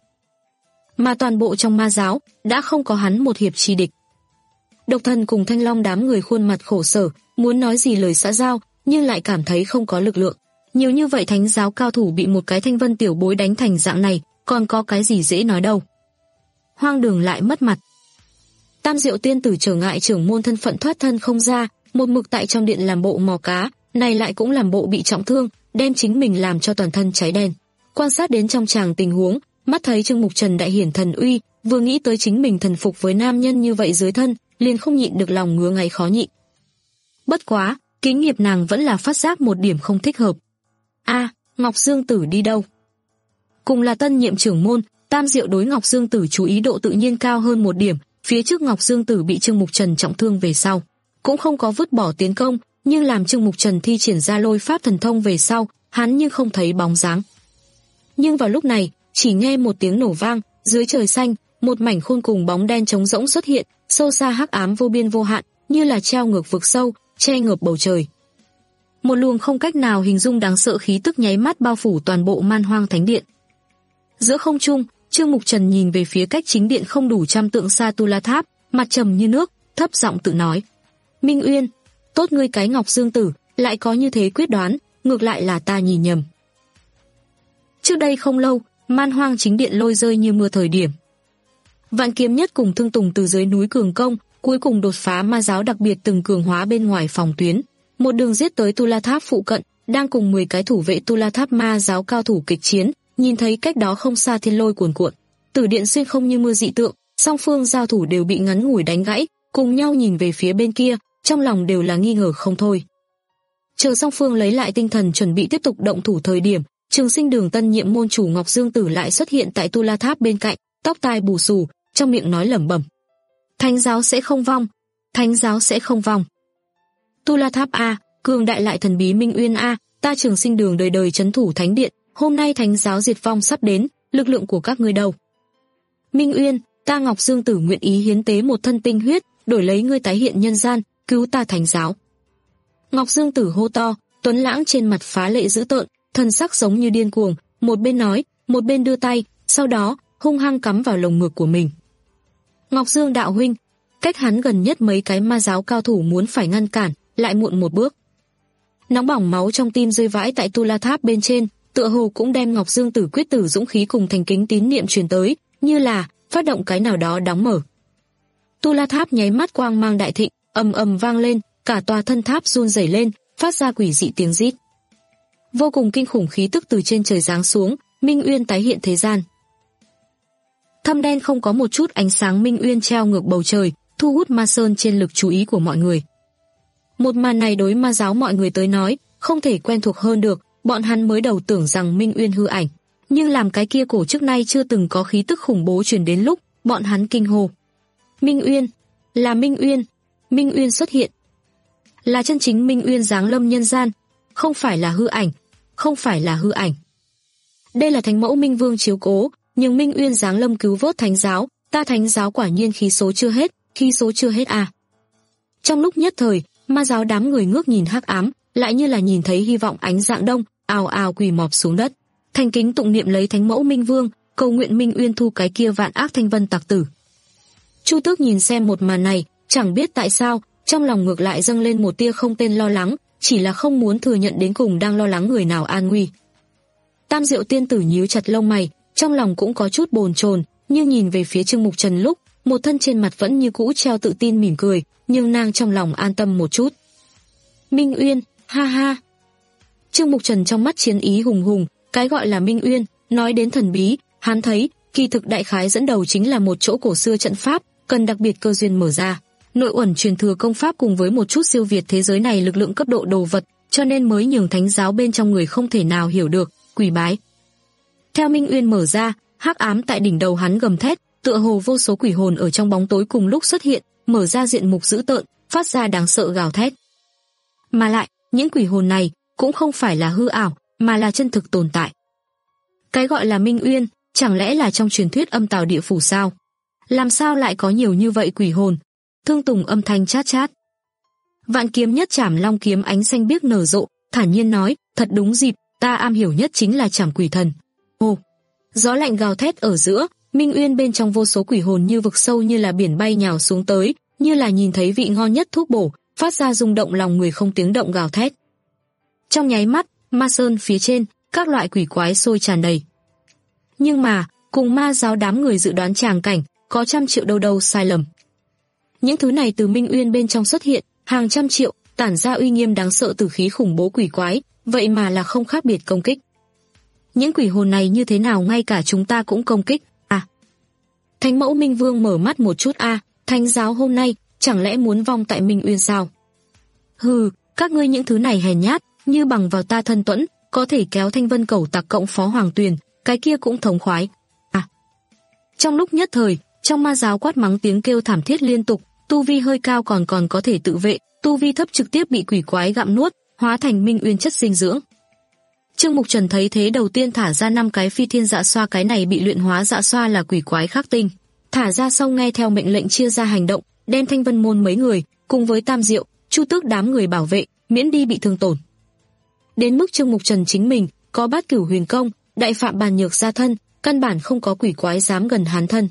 Mà toàn bộ trong ma giáo đã không có hắn một hiệp chi địch. Độc Thần cùng Thanh Long đám người khuôn mặt khổ sở, muốn nói gì lời xã giao, nhưng lại cảm thấy không có lực lượng. Nhiều như vậy thánh giáo cao thủ bị một cái Thanh Vân tiểu bối đánh thành dạng này, còn có cái gì dễ nói đâu. Hoang đường lại mất mặt. Tam Diệu tiên tử trở ngại trưởng môn thân phận thoát thân không ra, một mực tại trong điện làm bộ mò cá, này lại cũng làm bộ bị trọng thương, đem chính mình làm cho toàn thân cháy đen. Quan sát đến trong tràng tình huống, mắt thấy Trương Mục Trần đại hiển thần uy, vừa nghĩ tới chính mình thần phục với nam nhân như vậy dưới thân, liền không nhịn được lòng ngứa ngáy khó nhịn. Bất quá, kính nghiệp nàng vẫn là phát giác một điểm không thích hợp. A, à, Ngọc Dương Tử đi đâu? Cùng là tân nhiệm trưởng môn, Tam Diệu đối Ngọc Dương Tử chú ý độ tự nhiên cao hơn một điểm, phía trước Ngọc Dương Tử bị Trương Mục Trần trọng thương về sau, cũng không có vứt bỏ tiến công, nhưng làm Trương Mục Trần thi triển ra lôi pháp thần thông về sau, hắn như không thấy bóng dáng. Nhưng vào lúc này, chỉ nghe một tiếng nổ vang, dưới trời xanh, một mảnh khôn cùng bóng đen trống rỗng xuất hiện, sâu xa hắc ám vô biên vô hạn, như là treo ngược vực sâu, che ngợp bầu trời. Một luồng không cách nào hình dung đáng sợ khí tức nháy mắt bao phủ toàn bộ Man Hoang Thánh Điện. Giữa không trung, Trương Mục Trần nhìn về phía cách chính điện không đủ trăm trượng xa Tu La Tháp, mặt trầm như nước, thấp giọng tự nói: "Minh Uyên, tốt ngươi cái Ngọc Dương Tử, lại có như thế quyết đoán, ngược lại là ta nhìn nhầm." Trước đây không lâu, Man Hoang chính điện lôi rơi như mưa thời điểm, Vạn Kiếm Nhất cùng Thương Tùng từ dưới núi cường công, cuối cùng đột phá ma giáo đặc biệt từng cường hóa bên ngoài phòng tuyến, một đường giết tới Tu La Tháp phụ cận, đang cùng mười cái thủ vệ Tu La Tháp ma giáo cao thủ kịch chiến, nhìn thấy cách đó không xa thiên lôi cuồn cuộn, tử điện xuyên không như mưa dị tượng, song phương giao thủ đều bị ngắn ngủi đánh gãy, cùng nhau nhìn về phía bên kia, trong lòng đều là nghi ngờ không thôi. Chờ song phương lấy lại tinh thần chuẩn bị tiếp tục động thủ thời điểm, Trường Sinh Đường tân nhiệm môn chủ Ngọc Dương Tử lại xuất hiện tại Tu La Tháp bên cạnh, tóc tai bù xù, trong miệng nói lẩm bẩm: "Thánh giáo sẽ không vong, thánh giáo sẽ không vong. Tu La Tháp a, cường đại lại thần bí Minh Uyên a, ta Trường Sinh Đường đời đời trấn thủ thánh điện, hôm nay thánh giáo diệt vong sắp đến, lực lượng của các ngươi đâu? Minh Uyên, ta Ngọc Dương Tử nguyện ý hiến tế một thân tinh huyết, đổi lấy ngươi tái hiện nhân gian, cứu ta thánh giáo." Ngọc Dương Tử hô to, tuấn lãng trên mặt phá lệ dữ tợn, thân sắc giống như điên cuồng, một bên nói, một bên đưa tay, sau đó hung hăng cắm vào lồng ngực của mình. Ngọc Dương đạo huynh, cách hắn gần nhất mấy cái ma giáo cao thủ muốn phải ngăn cản, lại muộn một bước. Nóng bỏng máu trong tim rơi vãi tại Tu La Tháp bên trên, tựa hồ cũng đem Ngọc Dương Tử quyết tử dũng khí cùng thành kính tín niệm truyền tới, như là phát động cái nào đó đóng mở. Tu La Tháp nháy mắt quang mang đại thịnh, ầm ầm vang lên, cả tòa thân tháp run rẩy lên, phát ra quỷ dị tiếng rít. Vô cùng kinh khủng khí tức từ trên trời giáng xuống, Minh Uyên tái hiện thế gian. Thâm đen không có một chút ánh sáng Minh Uyên treo ngược bầu trời, thu hút ma sơn trên lực chú ý của mọi người. Một màn này đối ma giáo mọi người tới nói, không thể quen thuộc hơn được, bọn hắn mới đầu tưởng rằng Minh Uyên hư ảnh, nhưng làm cái kia cổ trước nay chưa từng có khí tức khủng bố truyền đến lúc, bọn hắn kinh hô. Minh Uyên, là Minh Uyên, Minh Uyên xuất hiện. Là chân chính Minh Uyên giáng lâm nhân gian, không phải là hư ảnh, không phải là hư ảnh. Đây là Thánh Mẫu Minh Vương chiếu cố, nhưng Minh Uyên giáng lâm cứu vớt thánh giáo, ta thánh giáo quả nhiên khí số chưa hết, khí số chưa hết à. Trong lúc nhất thời, ma giáo đám người ngước nhìn hắc ám, lại như là nhìn thấy hy vọng ánh dạng đông, ào ào quỳ mọp xuống đất, thành kính tụng niệm lấy Thánh Mẫu Minh Vương, cầu nguyện Minh Uyên thu cái kia vạn ác thanh vân tặc tử. Chu Tước nhìn xem một màn này, chẳng biết tại sao, trong lòng ngược lại dâng lên một tia không tên lo lắng, chỉ là không muốn thừa nhận đến cùng đang lo lắng người nào an nguy. Tam Diệu tiên tử nhíu chặt lông mày, trong lòng cũng có chút bồn chồn, nhưng nhìn về phía Trương Mục Trần lúc, một thân trên mặt vẫn như cũ treo tự tin mỉm cười, nhưng nàng trong lòng an tâm một chút. Minh Uyên, ha ha. Trương Mục Trần trong mắt chiến ý hùng hùng, cái gọi là Minh Uyên, nói đến thần bí, hắn thấy, kỳ thực đại khái dẫn đầu chính là một chỗ cổ xưa trận pháp, cần đặc biệt cơ duyên mở ra. Nội uẩn truyền thừa công pháp cùng với một chút siêu việt thế giới này lực lượng cấp độ đồ vật, cho nên mới nhường thánh giáo bên trong người không thể nào hiểu được, quỳ bái. Theo Minh Uyên mở ra, hắc ám tại đỉnh đầu hắn gầm thét, tựa hồ vô số quỷ hồn ở trong bóng tối cùng lúc xuất hiện, mở ra diện mục dữ tợn, phát ra đáng sợ gào thét. Mà lại, những quỷ hồn này cũng không phải là hư ảo, mà là chân thực tồn tại. Cái gọi là Minh Uyên, chẳng lẽ là trong truyền thuyết âm tào địa phủ sao? Làm sao lại có nhiều như vậy quỷ hồn? Thương Tùng âm thanh chát chát. Vạn kiếm nhất trảm long kiếm ánh xanh biếc nở rộ, thản nhiên nói, thật đúng dịp, ta am hiểu nhất chính là trảm quỷ thần. Ồ, gió lạnh gào thét ở giữa, Minh Uyên bên trong vô số quỷ hồn như vực sâu như là biển bay nhào xuống tới, như là nhìn thấy vị ngon nhất thuốc bổ, phát ra rung động lòng người không tiếng động gào thét. Trong nháy mắt, ma sơn phía trên, các loại quỷ quái sôi tràn đầy. Nhưng mà, cùng ma giáo đám người dự đoán tràng cảnh, có trăm triệu đâu đâu sai lầm. Những thứ này từ Minh Uyên bên trong xuất hiện, hàng trăm triệu, tản ra uy nghiêm đáng sợ tử khí khủng bố quỷ quái, vậy mà là không khác biệt công kích. Những quỷ hồn này như thế nào ngay cả chúng ta cũng công kích, à. Thánh mẫu Minh Vương mở mắt một chút a, à, thánh giáo hôm nay, chẳng lẽ muốn vong tại Minh Uyên sao? Hừ, các ngươi những thứ này hèn nhát, như bằng vào ta thân tuẫn, có thể kéo Thanh Vân Cẩu Tặc cộng Phó Hoàng Tuyền, cái kia cũng thống khoái. À. Trong lúc nhất thời, trong ma giáo quát mắng tiếng kêu thảm thiết liên tục, tu vi hơi cao còn còn có thể tự vệ, tu vi thấp trực tiếp bị quỷ quái gặm nuốt, hóa thành Minh Uyên chất dinh dưỡng. Trương Mục Trần thấy thế đầu tiên thả ra năm cái phi thiên dạ xoa, cái này bị luyện hóa dạ xoa là quỷ quái khắc tinh. Thả ra sau nghe theo mệnh lệnh chia ra hành động, đem Thanh Vân môn mấy người, cùng với Tam Diệu, Chu Tước đám người bảo vệ, miễn đi bị thương tổn. Đến mức Trương Mục Trần chính mình, có Bát Cửu Huyền Công, Đại Phạm Bàn Nhược gia thân, căn bản không có quỷ quái dám gần hắn thân.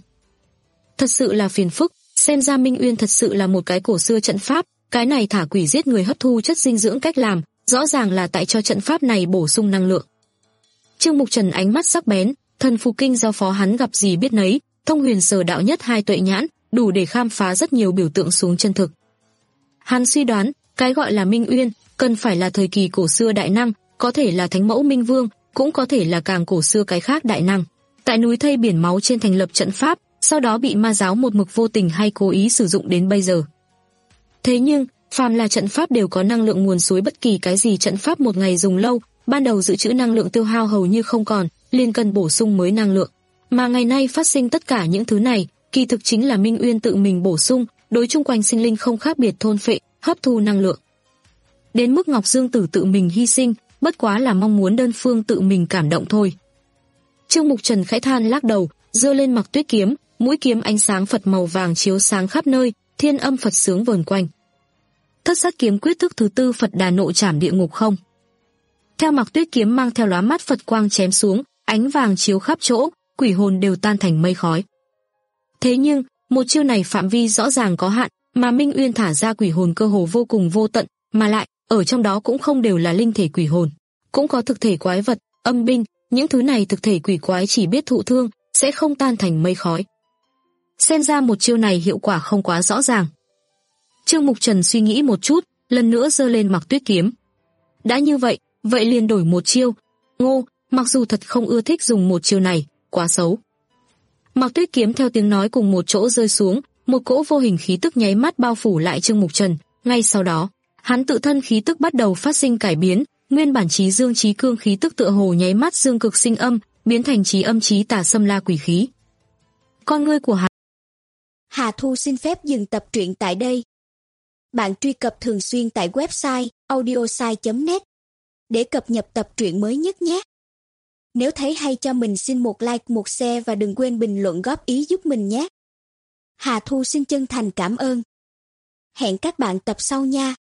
Thật sự là phiền phức, xem ra Minh Uyên thật sự là một cái cổ xưa trận pháp, cái này thả quỷ giết người hấp thu chất dinh dưỡng cách làm, rõ ràng là tại cho trận pháp này bổ sung năng lượng. Trương Mục Trần ánh mắt sắc bén, thần phù kinh giao phó hắn gặp gì biết nấy, thông huyền sở đạo nhất hai tuệ nhãn, đủ để khám phá rất nhiều biểu tượng xuống chân thực. Hắn suy đoán, cái gọi là Minh Uyên, cần phải là thời kỳ cổ xưa đại năng, có thể là Thánh Mẫu Minh Vương, cũng có thể là càng cổ xưa cái khác đại năng. Tại núi thây biển máu trên thành lập trận pháp, sau đó bị ma giáo một mực vô tình hay cố ý sử dụng đến bây giờ. Thế nhưng, phàm là trận pháp đều có năng lượng nguồn suối, bất kỳ cái gì trận pháp một ngày dùng lâu, ban đầu dự trữ năng lượng tiêu hao hầu như không còn, liền cần bổ sung mới năng lượng. Mà ngày nay phát sinh tất cả những thứ này, kỳ thực chính là Minh Uyên tự mình bổ sung, đối chung quanh sinh linh không khác biệt thôn phệ, hấp thu năng lượng. Đến mức Ngọc Dương Tử tự mình hy sinh, bất quá là mong muốn đơn phương tự mình cảm động thôi. Trương Mục Trần khẽ than lắc đầu, giơ lên Mặc Tuyết kiếm, mũi kiếm ánh sáng Phật màu vàng chiếu sáng khắp nơi, thiên âm Phật sướng vờn quanh. Thất sát kiếm quyết thức thứ tư Phật Đà nộ trảm địa ngục không. Theo Mặc Tuyết kiếm mang theo lóa mắt Phật quang chém xuống, ánh vàng chiếu khắp chỗ, quỷ hồn đều tan thành mây khói. Thế nhưng, một chiêu này phạm vi rõ ràng có hạn, mà Minh Uyên thả ra quỷ hồn cơ hồ vô cùng vô tận, mà lại, ở trong đó cũng không đều là linh thể quỷ hồn, cũng có thực thể quái vật, âm binh, những thứ này thực thể quỷ quái chỉ biết thụ thương, sẽ không tan thành mây khói. Xem ra một chiêu này hiệu quả không quá rõ ràng. Trương Mục Trần suy nghĩ một chút, lần nữa giơ lên Mặc Tuyết kiếm. Đã như vậy, vậy liền đổi một chiêu. Ngô, mặc dù thật không ưa thích dùng một chiêu này, quá xấu. Mặc Tuyết kiếm theo tiếng nói cùng một chỗ rơi xuống, một cỗ vô hình khí tức nháy mắt bao phủ lại Trương Mục Trần, ngay sau đó, hắn tự thân khí tức bắt đầu phát sinh cải biến, nguyên bản trí dương trí cương khí tức tựa hồ nháy mắt dương cực sinh âm, biến thành trí âm trí tà xâm la quỷ khí. Con ngươi của hắn. Hà Thu xin phép dừng tập truyện tại đây. Bạn truy cập thường xuyên tại website audiosai chấm net để cập nhật tập truyện mới nhất nhé. Nếu thấy hay cho mình xin một like, một share và đừng quên bình luận góp ý giúp mình nhé. Hà Thu xin chân thành cảm ơn. Hẹn các bạn tập sau nha.